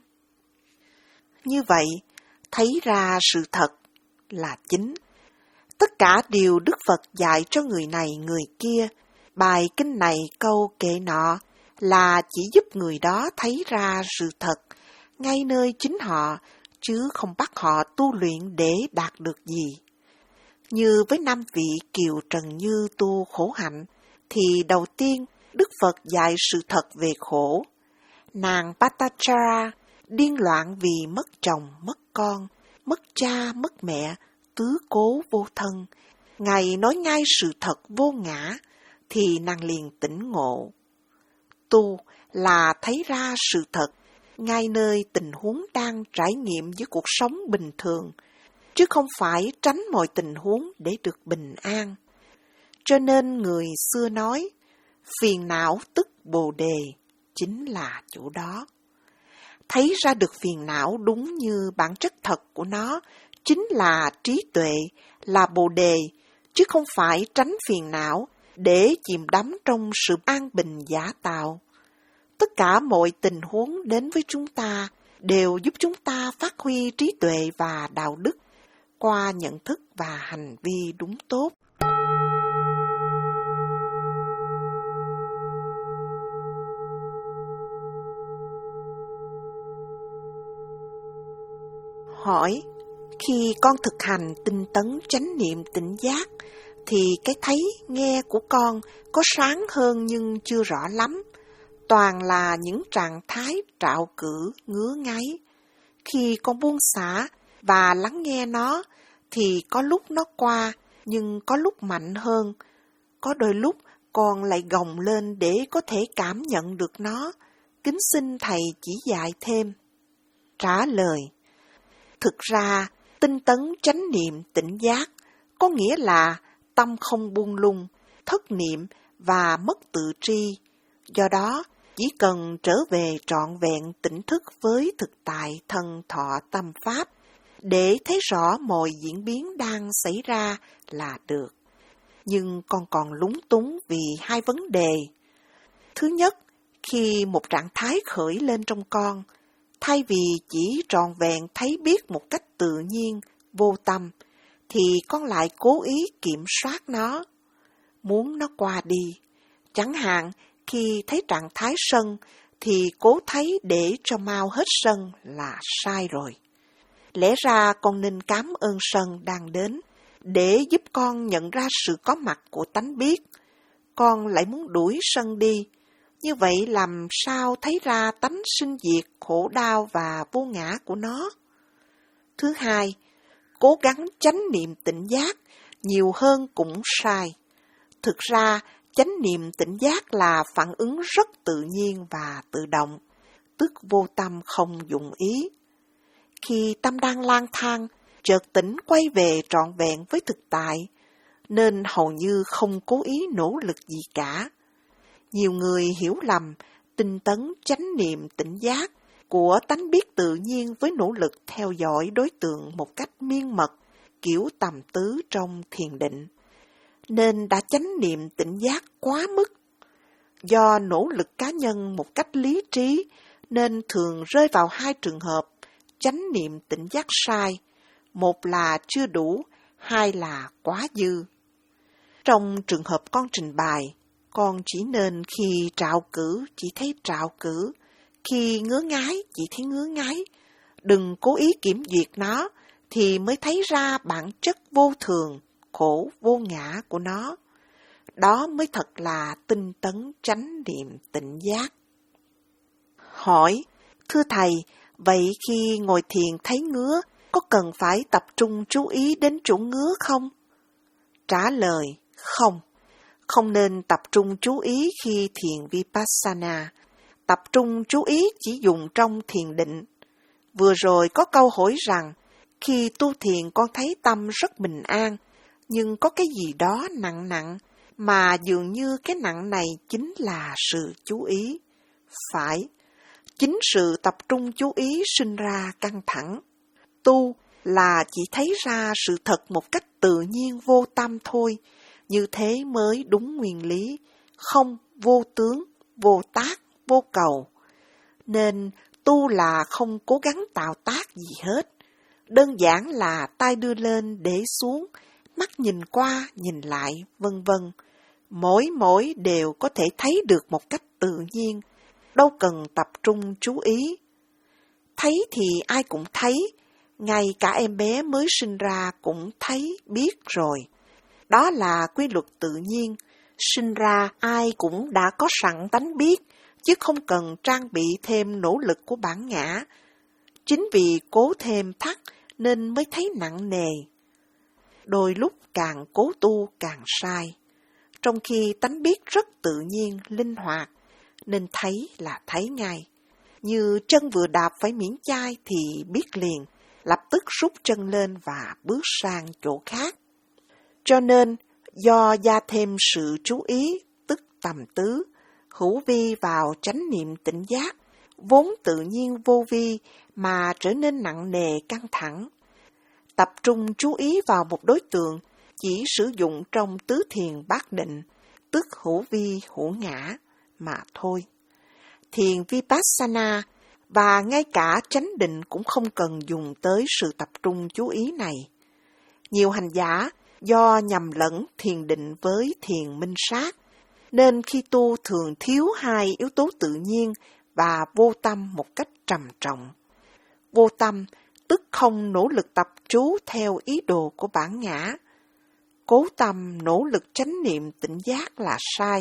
Như vậy, thấy ra sự thật là chính. Tất cả điều Đức Phật dạy cho người này người kia, bài kinh này câu kệ nọ, là chỉ giúp người đó thấy ra sự thật, ngay nơi chính họ, chứ không bắt họ tu luyện để đạt được gì. Như với năm vị Kiều Trần Như tu khổ hạnh, thì đầu tiên Đức Phật dạy sự thật về khổ. Nàng Patachara điên loạn vì mất chồng, mất con, mất cha, mất mẹ, tứ cố vô thân. Ngài nói ngay sự thật vô ngã, thì nàng liền tỉnh ngộ. Tu là thấy ra sự thật, ngay nơi tình huống đang trải nghiệm với cuộc sống bình thường, chứ không phải tránh mọi tình huống để được bình an. Cho nên người xưa nói, phiền não tức bồ đề, chính là chỗ đó. Thấy ra được phiền não đúng như bản chất thật của nó, chính là trí tuệ, là bồ đề, chứ không phải tránh phiền não để chìm đắm trong sự an bình giả tạo. Tất cả mọi tình huống đến với chúng ta đều giúp chúng ta phát huy trí tuệ và đạo đức qua nhận thức và hành vi đúng tốt. Hỏi, khi con thực hành tinh tấn chánh niệm tỉnh giác, thì cái thấy, nghe của con có sáng hơn nhưng chưa rõ lắm. Toàn là những trạng thái trạo cử, ngứa ngáy. Khi con buông xả và lắng nghe nó, thì có lúc nó qua, nhưng có lúc mạnh hơn. Có đôi lúc con lại gồng lên để có thể cảm nhận được nó. Kính xin Thầy chỉ dạy thêm. Trả lời, thực ra, tinh tấn chánh niệm tỉnh giác có nghĩa là tâm không buông lung, thất niệm và mất tự tri. Do đó, chỉ cần trở về trọn vẹn tỉnh thức với thực tại thân thọ tâm pháp, để thấy rõ mọi diễn biến đang xảy ra là được. Nhưng con còn lúng túng vì hai vấn đề. Thứ nhất, khi một trạng thái khởi lên trong con, thay vì chỉ trọn vẹn thấy biết một cách tự nhiên, vô tâm, thì con lại cố ý kiểm soát nó, muốn nó qua đi. Chẳng hạn, khi thấy trạng thái sân, thì cố thấy để cho mau hết sân là sai rồi. Lẽ ra con nên cảm ơn sân đang đến, để giúp con nhận ra sự có mặt của tánh biết. Con lại muốn đuổi sân đi. Như vậy làm sao thấy ra tánh sinh diệt, khổ đau và vô ngã của nó? Thứ hai, cố gắng chánh niệm tỉnh giác nhiều hơn cũng sai. Thực ra, chánh niệm tỉnh giác là phản ứng rất tự nhiên và tự động, tức vô tâm không dụng ý. Khi tâm đang lang thang, chợt tỉnh quay về trọn vẹn với thực tại, nên hầu như không cố ý nỗ lực gì cả. Nhiều người hiểu lầm tinh tấn chánh niệm tỉnh giác của tánh biết tự nhiên với nỗ lực theo dõi đối tượng một cách miên mật, kiểu tầm tứ trong thiền định, nên đã chánh niệm tỉnh giác quá mức. Do nỗ lực cá nhân một cách lý trí, nên thường rơi vào hai trường hợp chánh niệm tỉnh giác sai. một là chưa đủ, hai là quá dư. Trong trường hợp con trình bày, con chỉ nên khi trạo cử chỉ thấy trạo cử, khi ngứa ngáy chỉ thấy ngứa ngáy. Đừng cố ý kiểm duyệt nó thì mới thấy ra bản chất vô thường, khổ vô ngã của nó. Đó mới thật là tinh tấn chánh niệm tỉnh giác. Hỏi, thưa Thầy, vậy khi ngồi thiền thấy ngứa, có cần phải tập trung chú ý đến chỗ ngứa không? Trả lời, không. Không nên tập trung chú ý khi thiền Vipassana. Tập trung chú ý chỉ dùng trong thiền định. Vừa rồi có câu hỏi rằng, khi tu thiền con thấy tâm rất bình an, nhưng có cái gì đó nặng nặng, mà dường như cái nặng này chính là sự chú ý. Phải, chính sự tập trung chú ý sinh ra căng thẳng. Tu là chỉ thấy ra sự thật một cách tự nhiên vô tâm thôi, như thế mới đúng nguyên lý, không vô tướng, vô tác, vô cầu. Nên tu là không cố gắng tạo tác gì hết, đơn giản là tay đưa lên để xuống, mắt nhìn qua nhìn lại, vân vân. Mỗi mỗi đều có thể thấy được một cách tự nhiên, đâu cần tập trung chú ý. Thấy thì ai cũng thấy, ngay cả em bé mới sinh ra cũng thấy biết rồi. Đó là quy luật tự nhiên, sinh ra ai cũng đã có sẵn tánh biết, chứ không cần trang bị thêm nỗ lực của bản ngã. Chính vì cố thêm thắt nên mới thấy nặng nề. Đôi lúc càng cố tu càng sai, trong khi tánh biết rất tự nhiên, linh hoạt, nên thấy là thấy ngay. Như chân vừa đạp phải miếng chai thì biết liền, lập tức rút chân lên và bước sang chỗ khác. Cho nên, do gia thêm sự chú ý, tức tầm tứ, hữu vi vào chánh niệm tỉnh giác, vốn tự nhiên vô vi mà trở nên nặng nề căng thẳng. Tập trung chú ý vào một đối tượng chỉ sử dụng trong tứ thiền bát định, tức hữu vi hữu ngã mà thôi. Thiền Vipassana và ngay cả chánh định cũng không cần dùng tới sự tập trung chú ý này. Nhiều hành giả do nhầm lẫn thiền định với thiền minh sát, nên khi tu thường thiếu hai yếu tố tự nhiên và vô tâm một cách trầm trọng. Vô tâm tức không nỗ lực tập chú theo ý đồ của bản ngã. Cố tâm nỗ lực chánh niệm tỉnh giác là sai,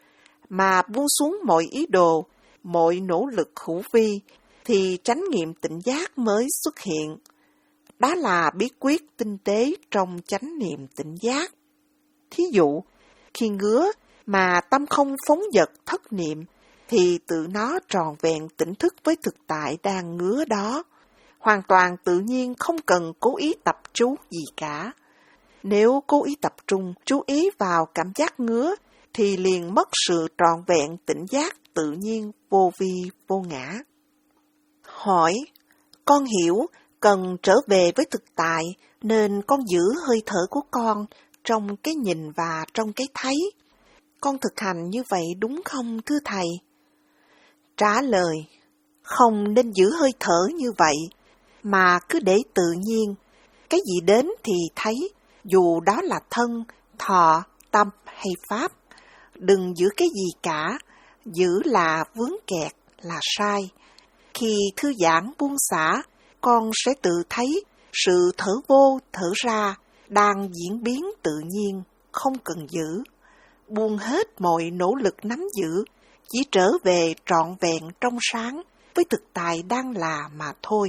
mà buông xuống mọi ý đồ, mọi nỗ lực hữu vi, thì chánh niệm tỉnh giác mới xuất hiện. Đó là bí quyết tinh tế trong chánh niệm tỉnh giác. Thí dụ, khi ngứa mà tâm không phóng dật thất niệm, thì tự nó tròn vẹn tỉnh thức với thực tại đang ngứa đó, hoàn toàn tự nhiên không cần cố ý tập chú gì cả. Nếu cố ý tập trung, chú ý vào cảm giác ngứa, thì liền mất sự trọn vẹn tỉnh giác tự nhiên vô vi vô ngã. Hỏi, con hiểu cần trở về với thực tại nên con giữ hơi thở của con trong cái nhìn và trong cái thấy. Con thực hành như vậy đúng không thưa Thầy? Trả lời, không nên giữ hơi thở như vậy, mà cứ để tự nhiên. Cái gì đến thì thấy, dù đó là thân, thọ, tâm hay pháp. Đừng giữ cái gì cả, giữ là vướng kẹt, là sai. Khi thư giãn buông xả, con sẽ tự thấy sự thở vô, thở ra đang diễn biến tự nhiên, không cần giữ. Buông hết mọi nỗ lực nắm giữ, chỉ trở về trọn vẹn trong sáng với thực tại đang là mà thôi.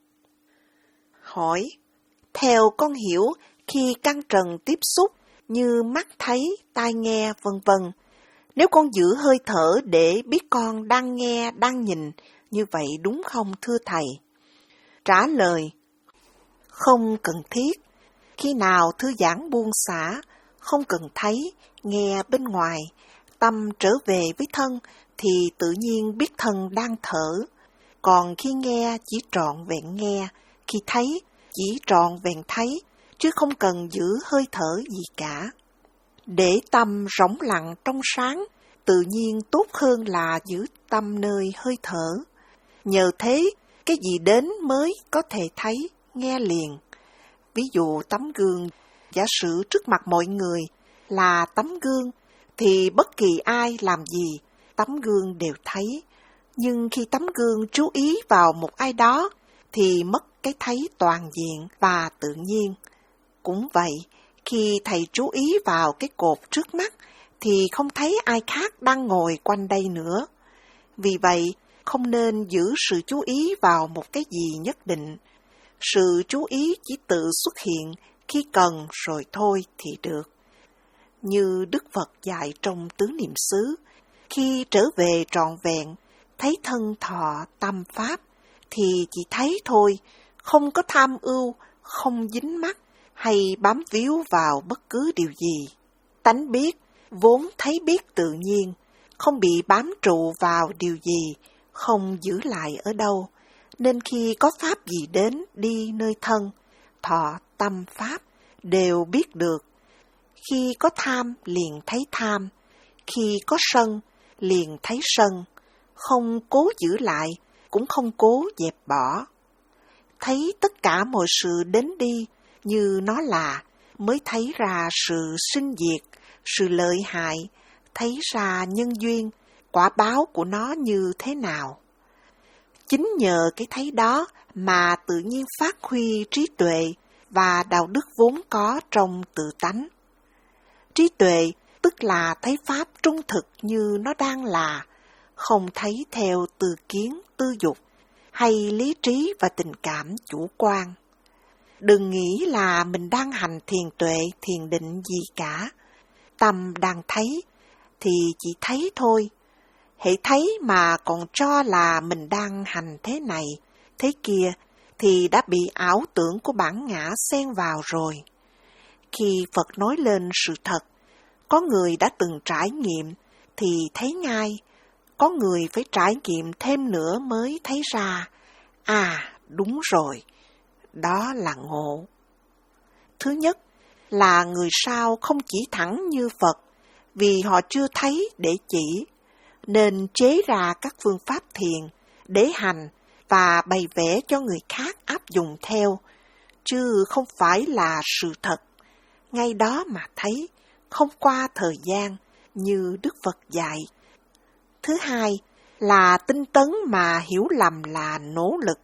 Hỏi, theo con hiểu, khi căn trần tiếp xúc như mắt thấy, tai nghe, vân vân, nếu con giữ hơi thở để biết con đang nghe, đang nhìn, như vậy đúng không thưa Thầy? Trả lời, không cần thiết. Khi nào thư giãn buông xả, không cần thấy, nghe bên ngoài, tâm trở về với thân, thì tự nhiên biết thân đang thở. Còn khi nghe chỉ trọn vẹn nghe, khi thấy chỉ trọn vẹn thấy, chứ không cần giữ hơi thở gì cả. Để tâm rỗng lặng trong sáng, tự nhiên tốt hơn là giữ tâm nơi hơi thở. Nhờ thế, cái gì đến mới có thể thấy, nghe liền. Ví dụ tấm gương, giả sử trước mặt mọi người là tấm gương, thì bất kỳ ai làm gì, tấm gương đều thấy. Nhưng khi tấm gương chú ý vào một ai đó, thì mất cái thấy toàn diện và tự nhiên. Cũng vậy, khi thầy chú ý vào cái cột trước mắt, thì không thấy ai khác đang ngồi quanh đây nữa. Vì vậy, không nên giữ sự chú ý vào một cái gì nhất định. Sự chú ý chỉ tự xuất hiện khi cần rồi thôi thì được. Như Đức Phật dạy trong Tứ Niệm xứ, khi trở về trọn vẹn, thấy thân thọ tâm pháp, thì chỉ thấy thôi, không có tham ưu, không dính mắc hay bám víu vào bất cứ điều gì. Tánh biết, vốn thấy biết tự nhiên, không bị bám trụ vào điều gì, không giữ lại ở đâu, nên khi có pháp gì đến đi nơi thân, thọ, tâm, pháp, đều biết được. Khi có tham liền thấy tham, khi có sân liền thấy sân, không cố giữ lại, cũng không cố dẹp bỏ. Thấy tất cả mọi sự đến đi như nó là, mới thấy ra sự sinh diệt, sự lợi hại, thấy ra nhân duyên, quả báo của nó như thế nào. Chính nhờ cái thấy đó mà tự nhiên phát huy trí tuệ và đạo đức vốn có trong tự tánh. Trí tuệ tức là thấy pháp trung thực như nó đang là, không thấy theo tư kiến, tư dục, hay lý trí và tình cảm chủ quan. Đừng nghĩ là mình đang hành thiền tuệ, thiền định gì cả. Tâm đang thấy, thì chỉ thấy thôi. Hễ thấy mà còn cho là mình đang hành thế này, thế kia, thì đã bị ảo tưởng của bản ngã xen vào rồi. Khi Phật nói lên sự thật, có người đã từng trải nghiệm thì thấy ngay, có người phải trải nghiệm thêm nữa mới thấy ra, à đúng rồi, đó là ngộ. Thứ nhất là người sau không chỉ thẳng như Phật, vì họ chưa thấy để chỉ, nên chế ra các phương pháp thiền để hành và bày vẽ cho người khác áp dụng theo, chứ không phải là sự thật. Ngay đó mà thấy, không qua thời gian như Đức Phật dạy. Thứ hai là tinh tấn mà hiểu lầm là nỗ lực.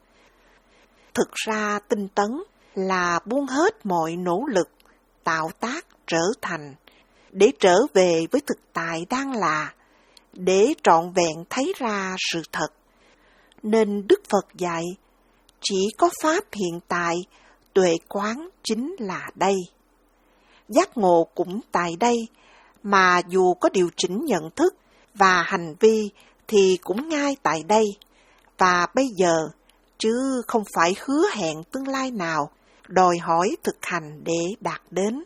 Thực ra tinh tấn là buông hết mọi nỗ lực, tạo tác trở thành, để trở về với thực tại đang là, để trọn vẹn thấy ra sự thật. Nên Đức Phật dạy, chỉ có Pháp hiện tại, tuệ quán chính là đây. Giác ngộ cũng tại đây, mà dù có điều chỉnh nhận thức và hành vi thì cũng ngay tại đây, và bây giờ, chứ không phải hứa hẹn tương lai nào, đòi hỏi thực hành để đạt đến.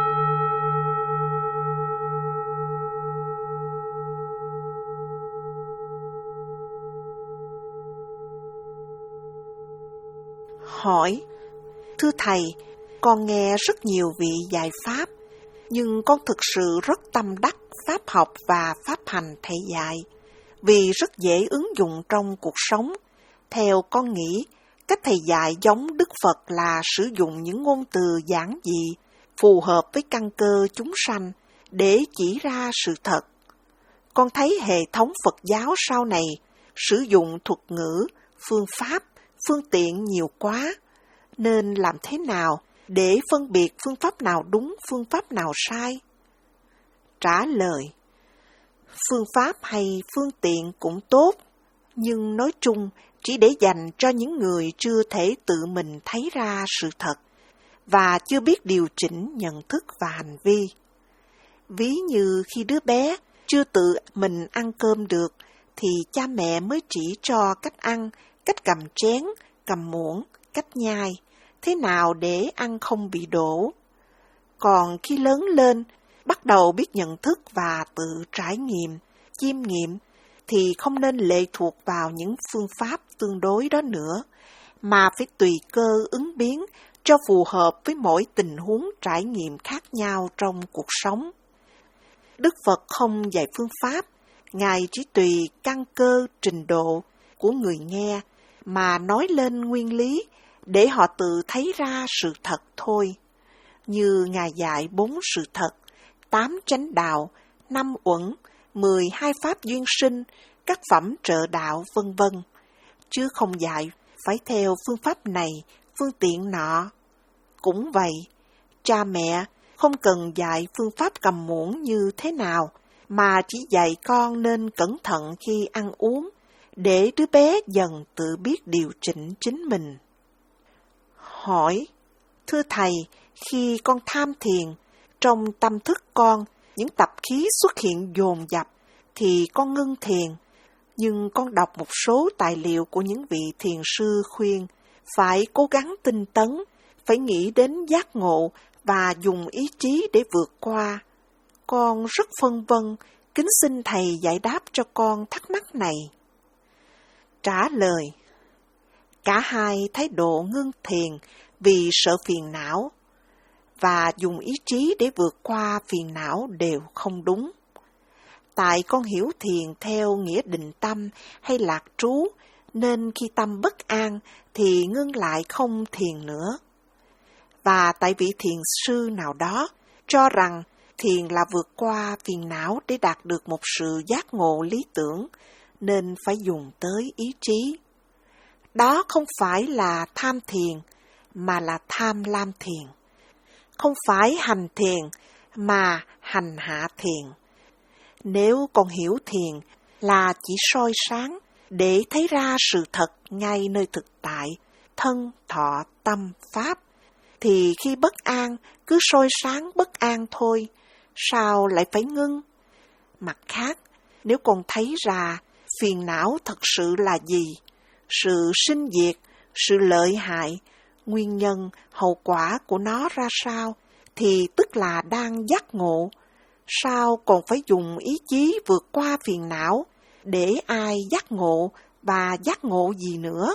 Hỏi: Thưa Thầy, con nghe rất nhiều vị dạy Pháp, nhưng con thực sự rất tâm đắc Pháp học và Pháp hành Thầy dạy, vì rất dễ ứng dụng trong cuộc sống. Theo con nghĩ, cách Thầy dạy giống Đức Phật là sử dụng những ngôn từ giản dị, phù hợp với căn cơ chúng sanh, để chỉ ra sự thật. Con thấy hệ thống Phật giáo sau này sử dụng thuật ngữ, phương pháp, phương tiện nhiều quá, nên làm thế nào để phân biệt phương pháp nào đúng, phương pháp nào sai? Trả lời: phương pháp hay phương tiện cũng tốt, nhưng nói chung chỉ để dành cho những người chưa thể tự mình thấy ra sự thật và chưa biết điều chỉnh nhận thức và hành vi. Ví như khi đứa bé chưa tự mình ăn cơm được, thì cha mẹ mới chỉ cho cách ăn, cách cầm chén, cầm muỗng, cách nhai, thế nào để ăn không bị đổ. Còn khi lớn lên, bắt đầu biết nhận thức và tự trải nghiệm, chiêm nghiệm, thì không nên lệ thuộc vào những phương pháp tương đối đó nữa, mà phải tùy cơ ứng biến cho phù hợp với mỗi tình huống trải nghiệm khác nhau trong cuộc sống. Đức Phật không dạy phương pháp, Ngài chỉ tùy căn cơ, trình độ của người nghe mà nói lên nguyên lý để họ tự thấy ra sự thật thôi. Như Ngài dạy bốn sự thật, tám chánh đạo, năm uẩn, mười hai pháp duyên sinh, các phẩm trợ đạo, vân vân, chứ không dạy phải theo phương pháp này, phương tiện nọ. Cũng vậy, cha mẹ không cần dạy phương pháp cầm muỗng như thế nào, mà chỉ dạy con nên cẩn thận khi ăn uống, để đứa bé dần tự biết điều chỉnh chính mình. Hỏi, thưa Thầy, khi con tham thiền, trong tâm thức con, những tập khí xuất hiện dồn dập, thì con ngưng thiền. Nhưng con đọc một số tài liệu của những vị thiền sư khuyên, phải cố gắng tinh tấn, phải nghĩ đến giác ngộ và dùng ý chí để vượt qua. Con rất phân vân, kính xin Thầy giải đáp cho con thắc mắc này. Trả lời, cả hai thái độ ngưng thiền vì sợ phiền não và dùng ý chí để vượt qua phiền não đều không đúng. Tại con hiểu thiền theo nghĩa định tâm hay lạc trú, nên khi tâm bất an thì ngưng lại không thiền nữa. Và tại vị thiền sư nào đó cho rằng thiền là vượt qua phiền não để đạt được một sự giác ngộ lý tưởng, nên phải dùng tới ý chí. Đó không phải là tham thiền, mà là tham lam thiền. Không phải hành thiền, mà hành hạ thiền. Nếu con hiểu thiền là chỉ soi sáng để thấy ra sự thật ngay nơi thực tại, thân, thọ, tâm, pháp, thì khi bất an cứ soi sáng bất an thôi, sao lại phải ngưng? Mặt khác, nếu con thấy ra phiền não thật sự là gì, sự sinh diệt, sự lợi hại, nguyên nhân, hậu quả của nó ra sao, thì tức là đang giác ngộ. Sao còn phải dùng ý chí vượt qua phiền não để ai giác ngộ và giác ngộ gì nữa?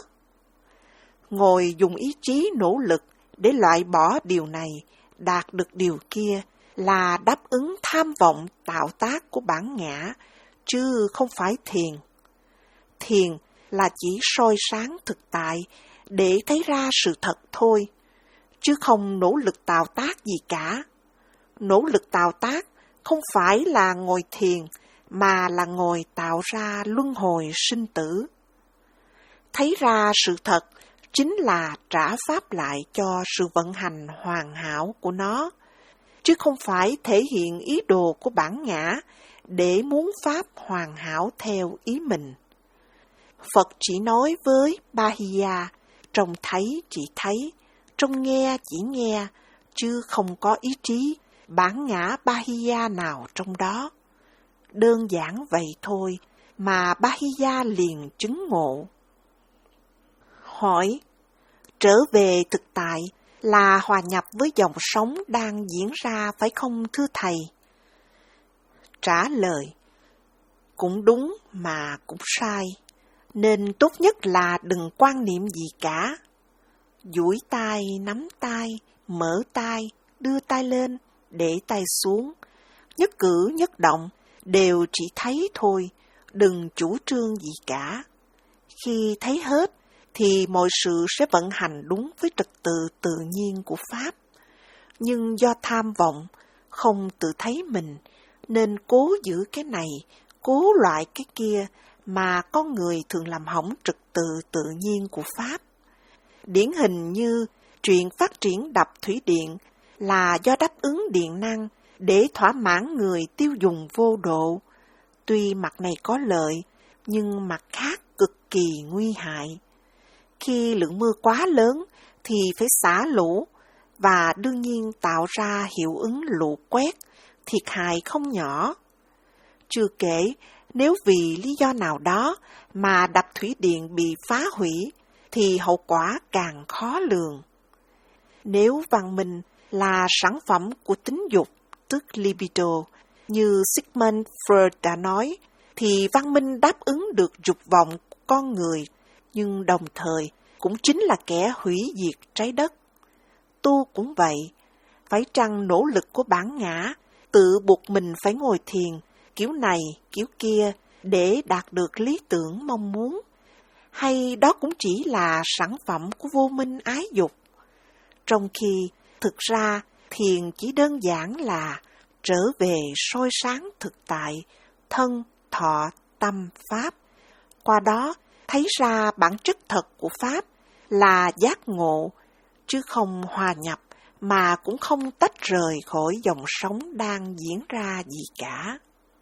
Ngồi dùng ý chí nỗ lực để loại bỏ điều này, đạt được điều kia là đáp ứng tham vọng tạo tác của bản ngã, chứ không phải thiền. Thiền là chỉ soi sáng thực tại để thấy ra sự thật thôi, chứ không nỗ lực tạo tác gì cả. Nỗ lực tạo tác không phải là ngồi thiền, mà là ngồi tạo ra luân hồi sinh tử. Thấy ra sự thật chính là trả pháp lại cho sự vận hành hoàn hảo của nó, chứ không phải thể hiện ý đồ của bản ngã để muốn pháp hoàn hảo theo ý mình. Phật chỉ nói với Bahiya, trông thấy chỉ thấy, trông nghe chỉ nghe, chứ không có ý trí, bản ngã Bahiya nào trong đó. Đơn giản vậy thôi mà Bahiya liền chứng ngộ. Hỏi, trở về thực tại là hòa nhập với dòng sống đang diễn ra phải không thưa Thầy? Trả lời, cũng đúng mà cũng sai, nên tốt nhất là đừng quan niệm gì cả. Duỗi tay, nắm tay, mở tay, đưa tay lên, để tay xuống, nhất cử nhất động đều chỉ thấy thôi, đừng chủ trương gì cả. Khi thấy hết thì mọi sự sẽ vận hành đúng với trật tự tự nhiên của Pháp. Nhưng do tham vọng, không tự thấy mình, nên cố giữ cái này, cố loại cái kia, mà con người thường làm hỏng trật tự tự nhiên của Pháp. Điển hình như chuyện phát triển đập thủy điện là do đáp ứng điện năng để thỏa mãn người tiêu dùng vô độ. Tuy mặt này có lợi, nhưng mặt khác cực kỳ nguy hại. Khi lượng mưa quá lớn thì phải xả lũ, và đương nhiên tạo ra hiệu ứng lũ quét, thiệt hại không nhỏ. Chưa kể, nếu vì lý do nào đó mà đập thủy điện bị phá hủy, thì hậu quả càng khó lường. Nếu văn minh là sản phẩm của tính dục, tức libido, như Sigmund Freud đã nói, thì văn minh đáp ứng được dục vọng của con người, nhưng đồng thời cũng chính là kẻ hủy diệt trái đất. Tu cũng vậy, phải chăng nỗ lực của bản ngã, tự buộc mình phải ngồi thiền, kiểu này, kiểu kia, để đạt được lý tưởng mong muốn? hay đó cũng chỉ là sản phẩm của vô minh ái dục? Trong khi thực ra thiền chỉ đơn giản là trở về soi sáng thực tại, thân, thọ, tâm, pháp. Qua đó thấy ra bản chất thật của pháp là giác ngộ, chứ không hòa nhập mà cũng không tách rời khỏi dòng sống đang diễn ra gì cả.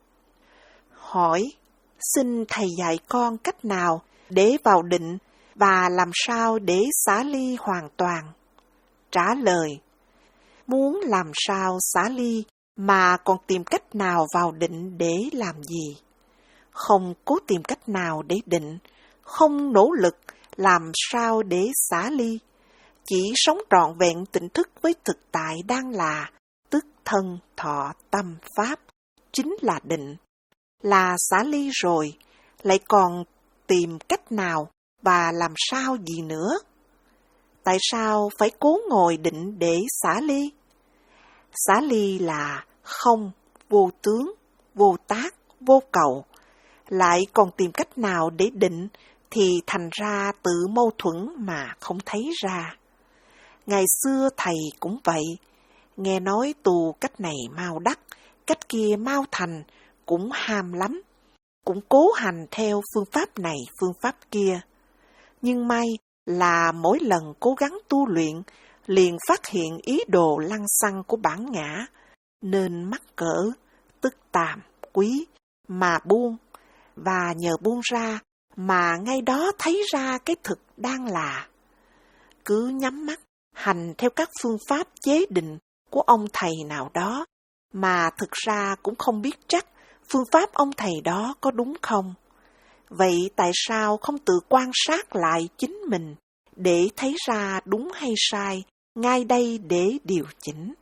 Hỏi, xin Thầy dạy con cách nào để vào định và làm sao để xả ly hoàn toàn? Trả lời, muốn làm sao xả ly mà còn tìm cách nào vào định để làm gì? Không cố tìm cách nào để định, không nỗ lực làm sao để xả ly, chỉ sống trọn vẹn tỉnh thức với thực tại đang là, tức thân, thọ, tâm, pháp, chính là định. Là xả ly rồi, lại còn tìm cách nào và làm sao gì nữa? Tại sao phải cố ngồi định để xả ly? Xả ly là không, vô tướng, vô tác, vô cầu. Lại còn tìm cách nào để định thì thành ra tự mâu thuẫn mà không thấy ra. Ngày xưa thầy cũng vậy, nghe nói tu cách này mau đắc, cách kia mau thành, cũng ham lắm, cũng cố hành theo phương pháp này, phương pháp kia. Nhưng may là mỗi lần cố gắng tu luyện, liền phát hiện ý đồ lăng xăng của bản ngã, nên mắc cỡ, tức tàm, quý, mà buông, và nhờ buông ra, mà ngay đó thấy ra cái thực đang là. Cứ nhắm mắt, hành theo các phương pháp chế định của ông thầy nào đó, mà thực ra cũng không biết chắc phương pháp ông thầy đó có đúng không. Vậy tại sao không tự quan sát lại chính mình, để thấy ra đúng hay sai, ngay đây để điều chỉnh?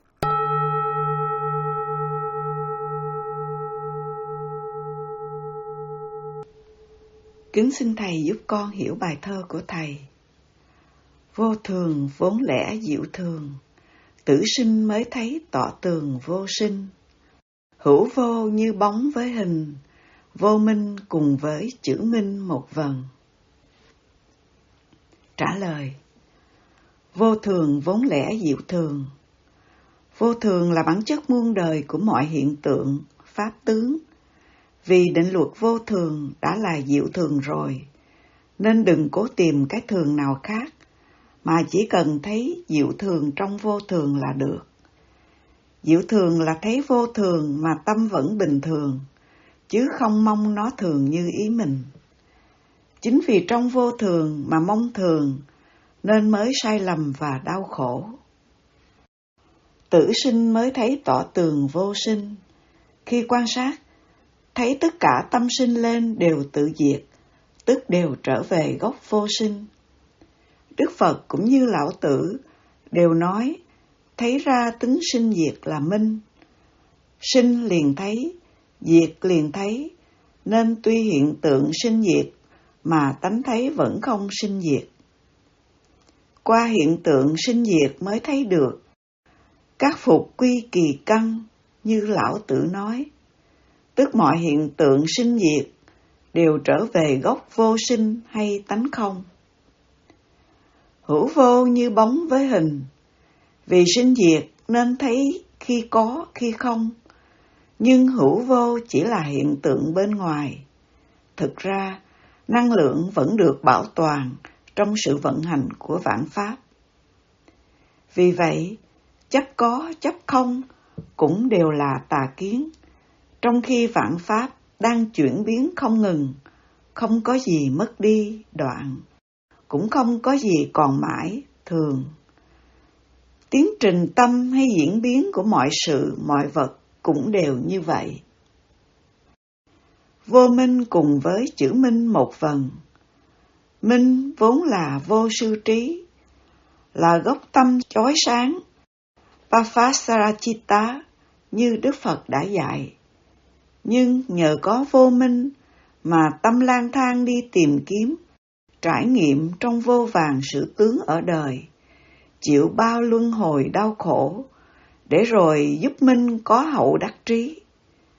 Kính xin Thầy giúp con hiểu bài thơ của Thầy. Vô thường vốn lẽ diệu thường, tử sinh mới thấy tỏ tường vô sinh. Hữu vô như bóng với hình, vô minh cùng với chữ minh một vần. Trả lời, vô thường vốn lẽ diệu thường. Vô thường là bản chất muôn đời của mọi hiện tượng, pháp tướng. Vì định luật vô thường đã là diệu thường rồi, nên đừng cố tìm cái thường nào khác, mà chỉ cần thấy diệu thường trong vô thường là được. Diệu thường là thấy vô thường mà tâm vẫn bình thường, chứ không mong nó thường như ý mình. Chính vì trong vô thường mà mong thường, nên mới sai lầm và đau khổ. Tử sinh mới thấy tỏ tường vô sinh. Khi quan sát, thấy tất cả tâm sinh lên đều tự diệt, tức đều trở về gốc vô sinh. Đức Phật cũng như Lão Tử đều nói, thấy ra tính sinh diệt là minh. Sinh liền thấy, diệt liền thấy, nên tuy hiện tượng sinh diệt, mà tánh thấy vẫn không sinh diệt. Qua hiện tượng sinh diệt mới thấy được, các phục quy kỳ căn như Lão Tử nói, tức mọi hiện tượng sinh diệt đều trở về gốc vô sinh hay tánh không. Hữu vô như bóng với hình, vì sinh diệt nên thấy khi có khi không, nhưng hữu vô chỉ là hiện tượng bên ngoài. Thực ra, năng lượng vẫn được bảo toàn trong sự vận hành của vạn pháp. Vì vậy, chấp có, chấp không cũng đều là tà kiến, trong khi vạn pháp đang chuyển biến không ngừng, không có gì mất đi, đoạn, cũng không có gì còn mãi, thường. Tiến trình tâm hay diễn biến của mọi sự, mọi vật cũng đều như vậy. Vô minh cùng với chữ minh một vần. Minh vốn là vô sư trí, là gốc tâm chói sáng, Papasarachitta như Đức Phật đã dạy. Nhưng nhờ có vô minh mà tâm lang thang đi tìm kiếm, trải nghiệm trong vô vàn sự tướng ở đời, chịu bao luân hồi đau khổ, để rồi giúp minh có hậu đắc trí.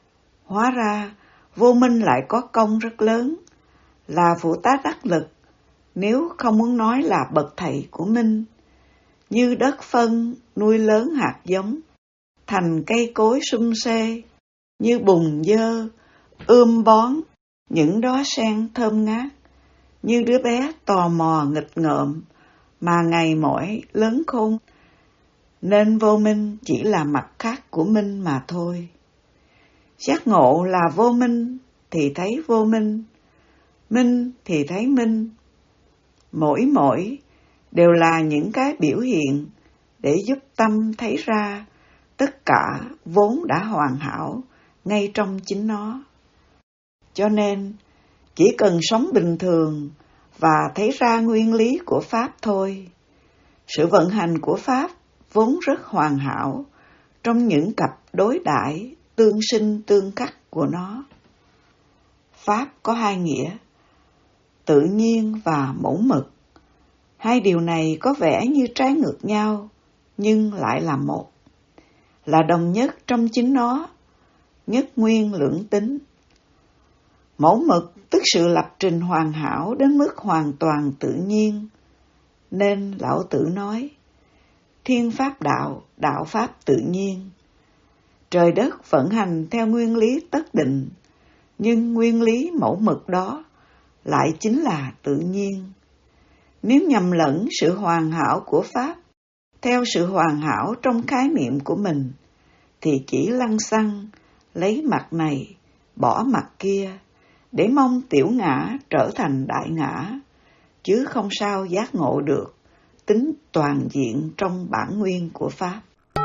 Hóa ra, vô minh lại có công rất lớn, là phụ tá đắc lực, nếu không muốn nói là bậc thầy của Minh, như đất phân nuôi lớn hạt giống, thành cây cối sum xê, như bùn dơ, ươm bón những đóa sen thơm ngát, như đứa bé tò mò nghịch ngợm, mà ngày mỏi lớn khôn, nên vô minh chỉ là mặt khác của minh mà thôi. Giác ngộ là vô minh thì thấy vô minh, minh thì thấy minh. Mỗi mỗi đều là những cái biểu hiện để giúp tâm thấy ra tất cả vốn đã hoàn hảo ngay trong chính nó. Cho nên, chỉ cần sống bình thường và thấy ra nguyên lý của Pháp thôi. Sự vận hành của Pháp vốn rất hoàn hảo trong những cặp đối đãi tương sinh tương khắc của nó. Pháp có hai nghĩa, tự nhiên và mẫu mực. Hai điều này có vẻ như trái ngược nhau, nhưng lại là một, là đồng nhất trong chính nó, nhất nguyên lưỡng tính. Mẫu mực tức sự lập trình hoàn hảo đến mức hoàn toàn tự nhiên, nên Lão Tử nói, thiên pháp đạo, đạo pháp tự nhiên. Trời đất vận hành theo nguyên lý tất định, nhưng nguyên lý mẫu mực đó lại chính là tự nhiên. Nếu nhầm lẫn sự hoàn hảo của Pháp theo sự hoàn hảo trong khái niệm của mình, thì chỉ lăng xăng, lấy mặt này, bỏ mặt kia, để mong tiểu ngã trở thành đại ngã, chứ không sao giác ngộ được tính toàn diện trong bản nguyên của Pháp.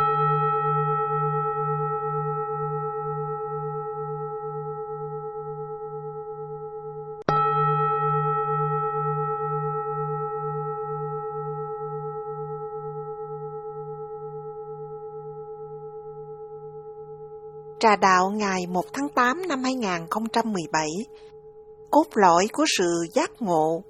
Trà đạo ngày một tháng tám năm hai nghìn không trăm mười bảy. Cốt lõi của sự giác ngộ.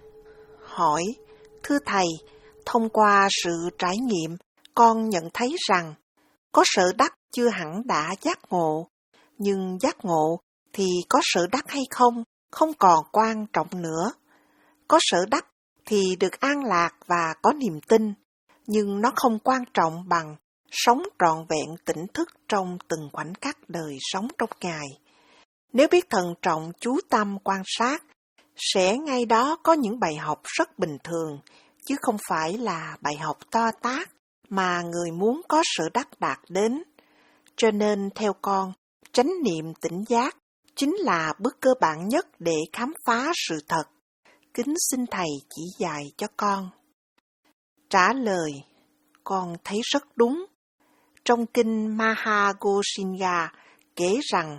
Hỏi, thưa Thầy, thông qua sự trải nghiệm, con nhận thấy rằng có sở đắc chưa hẳn đã giác ngộ, nhưng giác ngộ thì có sở đắc hay không, không còn quan trọng nữa. Có sở đắc thì được an lạc và có niềm tin, nhưng nó không quan trọng bằng sống trọn vẹn tỉnh thức trong từng khoảnh khắc đời sống trong ngày. Nếu biết thận trọng chú tâm quan sát, sẽ ngay đó có những bài học rất bình thường, chứ không phải là bài học to tát mà người muốn có sở đắc đạt đến. Cho nên theo con, chánh niệm tỉnh giác chính là bước cơ bản nhất để khám phá sự thật. Kính xin Thầy chỉ dạy cho con. Trả lời, con thấy rất đúng. Trong kinh Mahagoshinga kể rằng,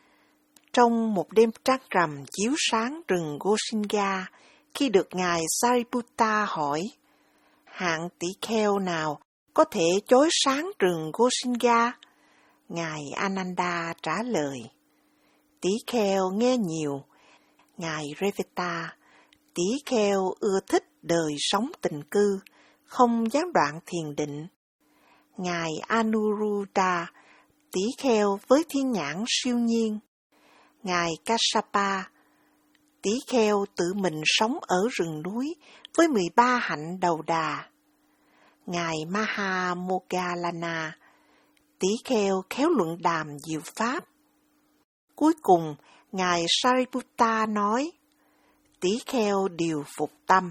trong một đêm trăng rằm chiếu sáng rừng Gosinga, khi được Ngài Sariputta hỏi, hạng tỷ kheo nào có thể chói sáng rừng Gosinga? Ngài Ananda trả lời, tỷ kheo nghe nhiều. Ngài Revata, tỷ kheo ưa thích đời sống tịnh cư, không gián đoạn thiền định. Ngài Anuruddha, tỷ kheo với thiên nhãn siêu nhiên. Ngài Kassapa, tỷ kheo tự mình sống ở rừng núi với mười ba hạnh đầu đà. Ngài Mahamoggallana, tỷ kheo khéo luận đàm diệu pháp. Cuối cùng, Ngài Sariputta nói, tỷ kheo điều phục tâm.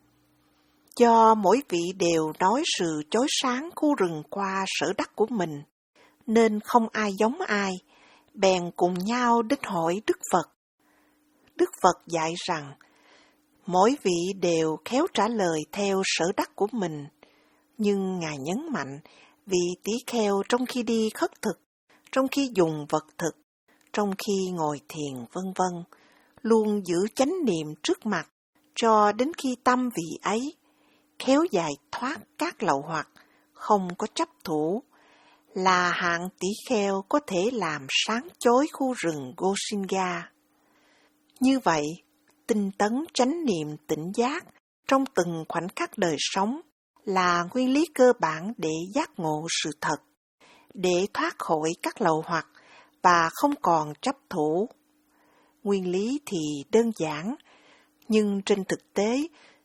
Do mỗi vị đều nói sự chói sáng khu rừng qua sở đắc của mình, nên không ai giống ai, bèn cùng nhau đến hỏi Đức Phật. Đức Phật dạy rằng, mỗi vị đều khéo trả lời theo sở đắc của mình, nhưng Ngài nhấn mạnh, vị tỷ kheo trong khi đi khất thực, trong khi dùng vật thực, trong khi ngồi thiền vân vân, luôn giữ chánh niệm trước mặt, cho đến khi tâm vị ấy khéo giải thoát các lậu hoặc, không có chấp thủ, là hạng tỷ kheo có thể làm sáng chói khu rừng Gosinga. Như vậy, tinh tấn chánh niệm tỉnh giác trong từng khoảnh khắc đời sống là nguyên lý cơ bản để giác ngộ sự thật, để thoát khỏi các lậu hoặc và không còn chấp thủ. Nguyên lý thì đơn giản, nhưng trên thực tế,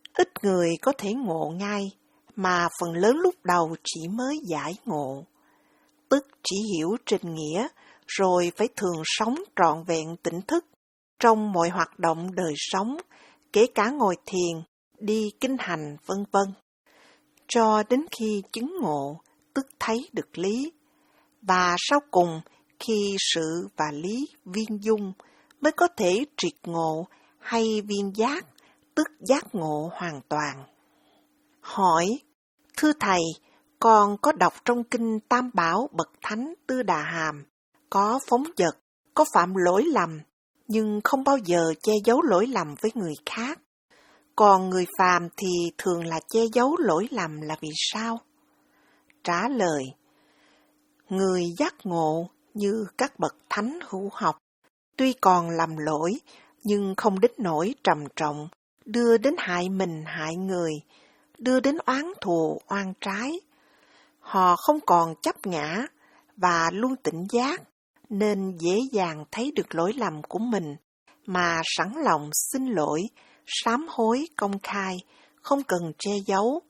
Ít người có thể ngộ ngay, mà phần lớn lúc đầu chỉ mới giải ngộ. Tức chỉ hiểu trình nghĩa, rồi phải thường sống trọn vẹn tỉnh thức trong mọi hoạt động đời sống, kể cả ngồi thiền, đi kinh hành, vân vân, cho đến khi chứng ngộ, tức thấy được lý. Và sau cùng, khi sự và lý viên dung, mới có thể triệt ngộ hay viên giác, tức giác ngộ hoàn toàn. Hỏi, thưa Thầy, con có đọc trong kinh Tam Bảo Bậc Thánh Tư Đà Hàm, có phóng dật, có phạm lỗi lầm, nhưng không bao giờ che giấu lỗi lầm với người khác. Còn người phàm thì thường là che giấu lỗi lầm là vì sao? Trả lời, người giác ngộ như các bậc thánh hữu học, tuy còn làm lỗi, nhưng không đến nỗi trầm trọng, đưa đến hại mình hại người, đưa đến oán thù oan trái. Họ không còn chấp ngã và luôn tỉnh giác, nên dễ dàng thấy được lỗi lầm của mình, mà sẵn lòng xin lỗi, sám hối công khai, không cần che giấu.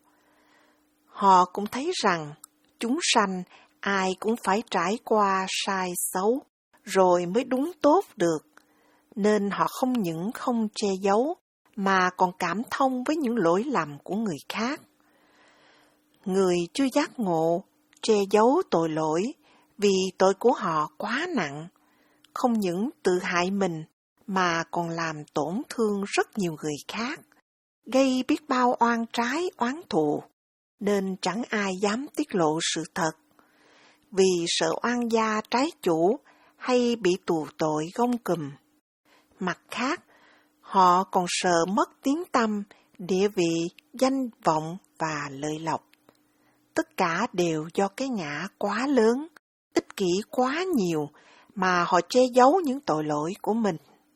Họ cũng thấy rằng chúng sanh ai cũng phải trải qua sai xấu, rồi mới đúng tốt được, nên họ không những không che giấu, mà còn cảm thông với những lỗi lầm của người khác. Người chưa giác ngộ, che giấu tội lỗi, vì tội của họ quá nặng, không những tự hại mình, mà còn làm tổn thương rất nhiều người khác, gây biết bao oan trái oán thù, nên chẳng ai dám tiết lộ sự thật, vì sợ oan gia trái chủ hay bị tù tội gông cùm. Mặt khác, họ còn sợ mất tiếng tăm, địa vị, danh vọng và lợi lộc. Tất cả đều do cái ngã quá lớn, ích kỷ quá nhiều, mà họ che giấu những tội lỗi của mình.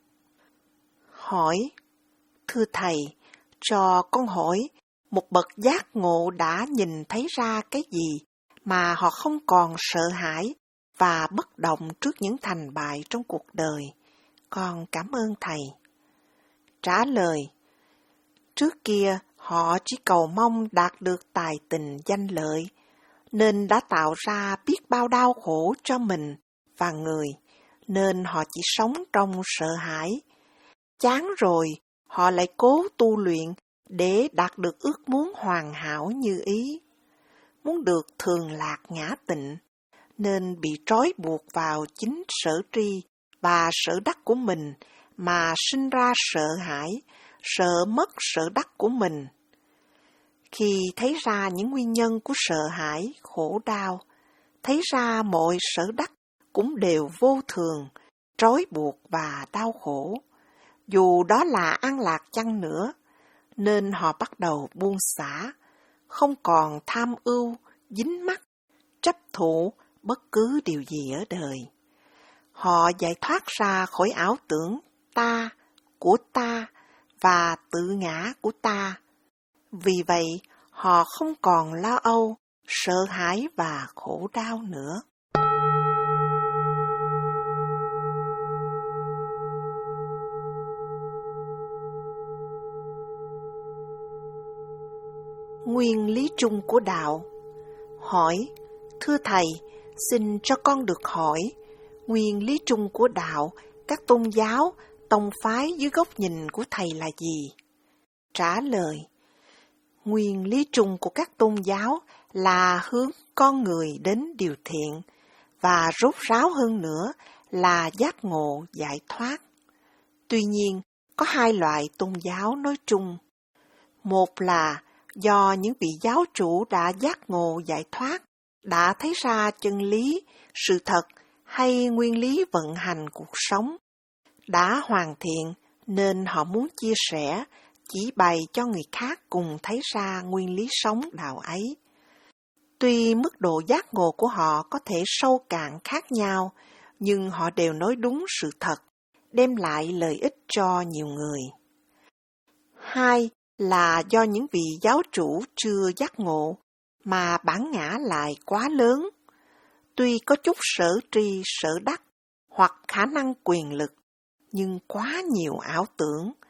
Hỏi, thưa Thầy, cho con hỏi, một bậc giác ngộ đã nhìn thấy ra cái gì mà họ không còn sợ hãi và bất động trước những thành bại trong cuộc đời? Con cảm ơn Thầy. Trả lời, trước kia họ chỉ cầu mong đạt được tài tình danh lợi, nên đã tạo ra biết bao đau khổ cho mình và người, nên họ chỉ sống trong sợ hãi. Chán rồi, họ lại cố tu luyện để đạt được ước muốn hoàn hảo như ý. Muốn được thường lạc ngã tịnh, nên bị trói buộc vào chính sở tri và sở đắc của mình, mà sinh ra sợ hãi, sợ mất sở đắc của mình. Khi thấy ra những nguyên nhân của sợ hãi, khổ đau, thấy ra mọi sở đắc cũng đều vô thường, trói buộc và đau khổ, dù đó là an lạc chăng nữa, nên họ bắt đầu buông xả, không còn tham ưu, dính mắc, chấp thụ bất cứ điều gì ở đời. Họ giải thoát ra khỏi ảo tưởng ta, của ta và tự ngã của ta. Vì vậy, họ không còn lo âu, sợ hãi và khổ đau nữa. Nguyên lý chung của đạo. Hỏi, thưa Thầy, xin cho con được hỏi, nguyên lý chung của đạo, các tôn giáo, tông phái dưới góc nhìn của Thầy là gì? Trả lời, nguyên lý chung của các tôn giáo là hướng con người đến điều thiện, và rốt ráo hơn nữa là giác ngộ giải thoát. Tuy nhiên, có hai loại tôn giáo nói chung. Một là do những vị giáo chủ đã giác ngộ giải thoát, đã thấy ra chân lý, sự thật hay nguyên lý vận hành cuộc sống, đã hoàn thiện nên họ muốn chia sẻ, chỉ bày cho người khác cùng thấy ra nguyên lý sống đạo ấy. Tuy mức độ giác ngộ của họ có thể sâu cạn khác nhau, nhưng họ đều nói đúng sự thật, đem lại lợi ích cho nhiều người. Hai là do những vị giáo chủ chưa giác ngộ, mà bản ngã lại quá lớn. Tuy có chút sở tri sở đắc, hoặc khả năng quyền lực, nhưng quá nhiều ảo tưởng,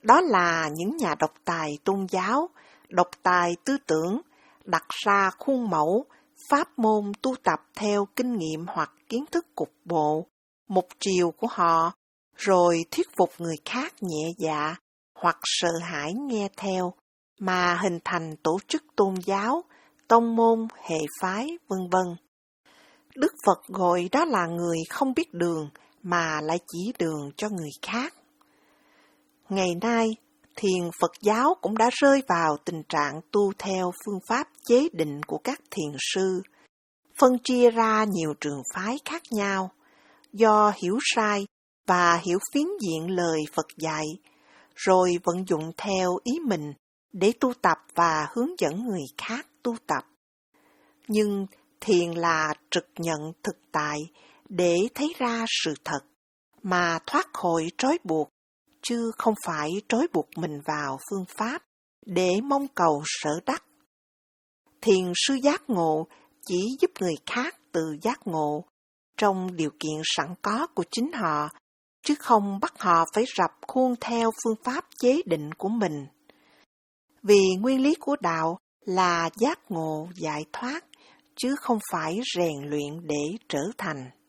Đó là những nhà độc tài tôn giáo, độc tài tư tưởng, đặt ra khuôn mẫu, pháp môn tu tập theo kinh nghiệm hoặc kiến thức cục bộ, một chiều của họ, rồi thuyết phục người khác nhẹ dạ hoặc sợ hãi nghe theo, mà hình thành tổ chức tôn giáo, tông môn, hệ phái, vân vân. Đức Phật gọi đó là người không biết đường mà lại chỉ đường cho người khác. Ngày nay, thiền Phật giáo cũng đã rơi vào tình trạng tu theo phương pháp chế định của các thiền sư, phân chia ra nhiều trường phái khác nhau, do hiểu sai và hiểu phiến diện lời Phật dạy, rồi vận dụng theo ý mình để tu tập và hướng dẫn người khác tu tập. Nhưng thiền là trực nhận thực tại để thấy ra sự thật, mà thoát khỏi trói buộc, chứ không phải trói buộc mình vào phương pháp để mong cầu sở đắc. Thiền sư giác ngộ chỉ giúp người khác tự giác ngộ trong điều kiện sẵn có của chính họ, chứ không bắt họ phải rập khuôn theo phương pháp chế định của mình. Vì nguyên lý của đạo là giác ngộ giải thoát, chứ không phải rèn luyện để trở thành.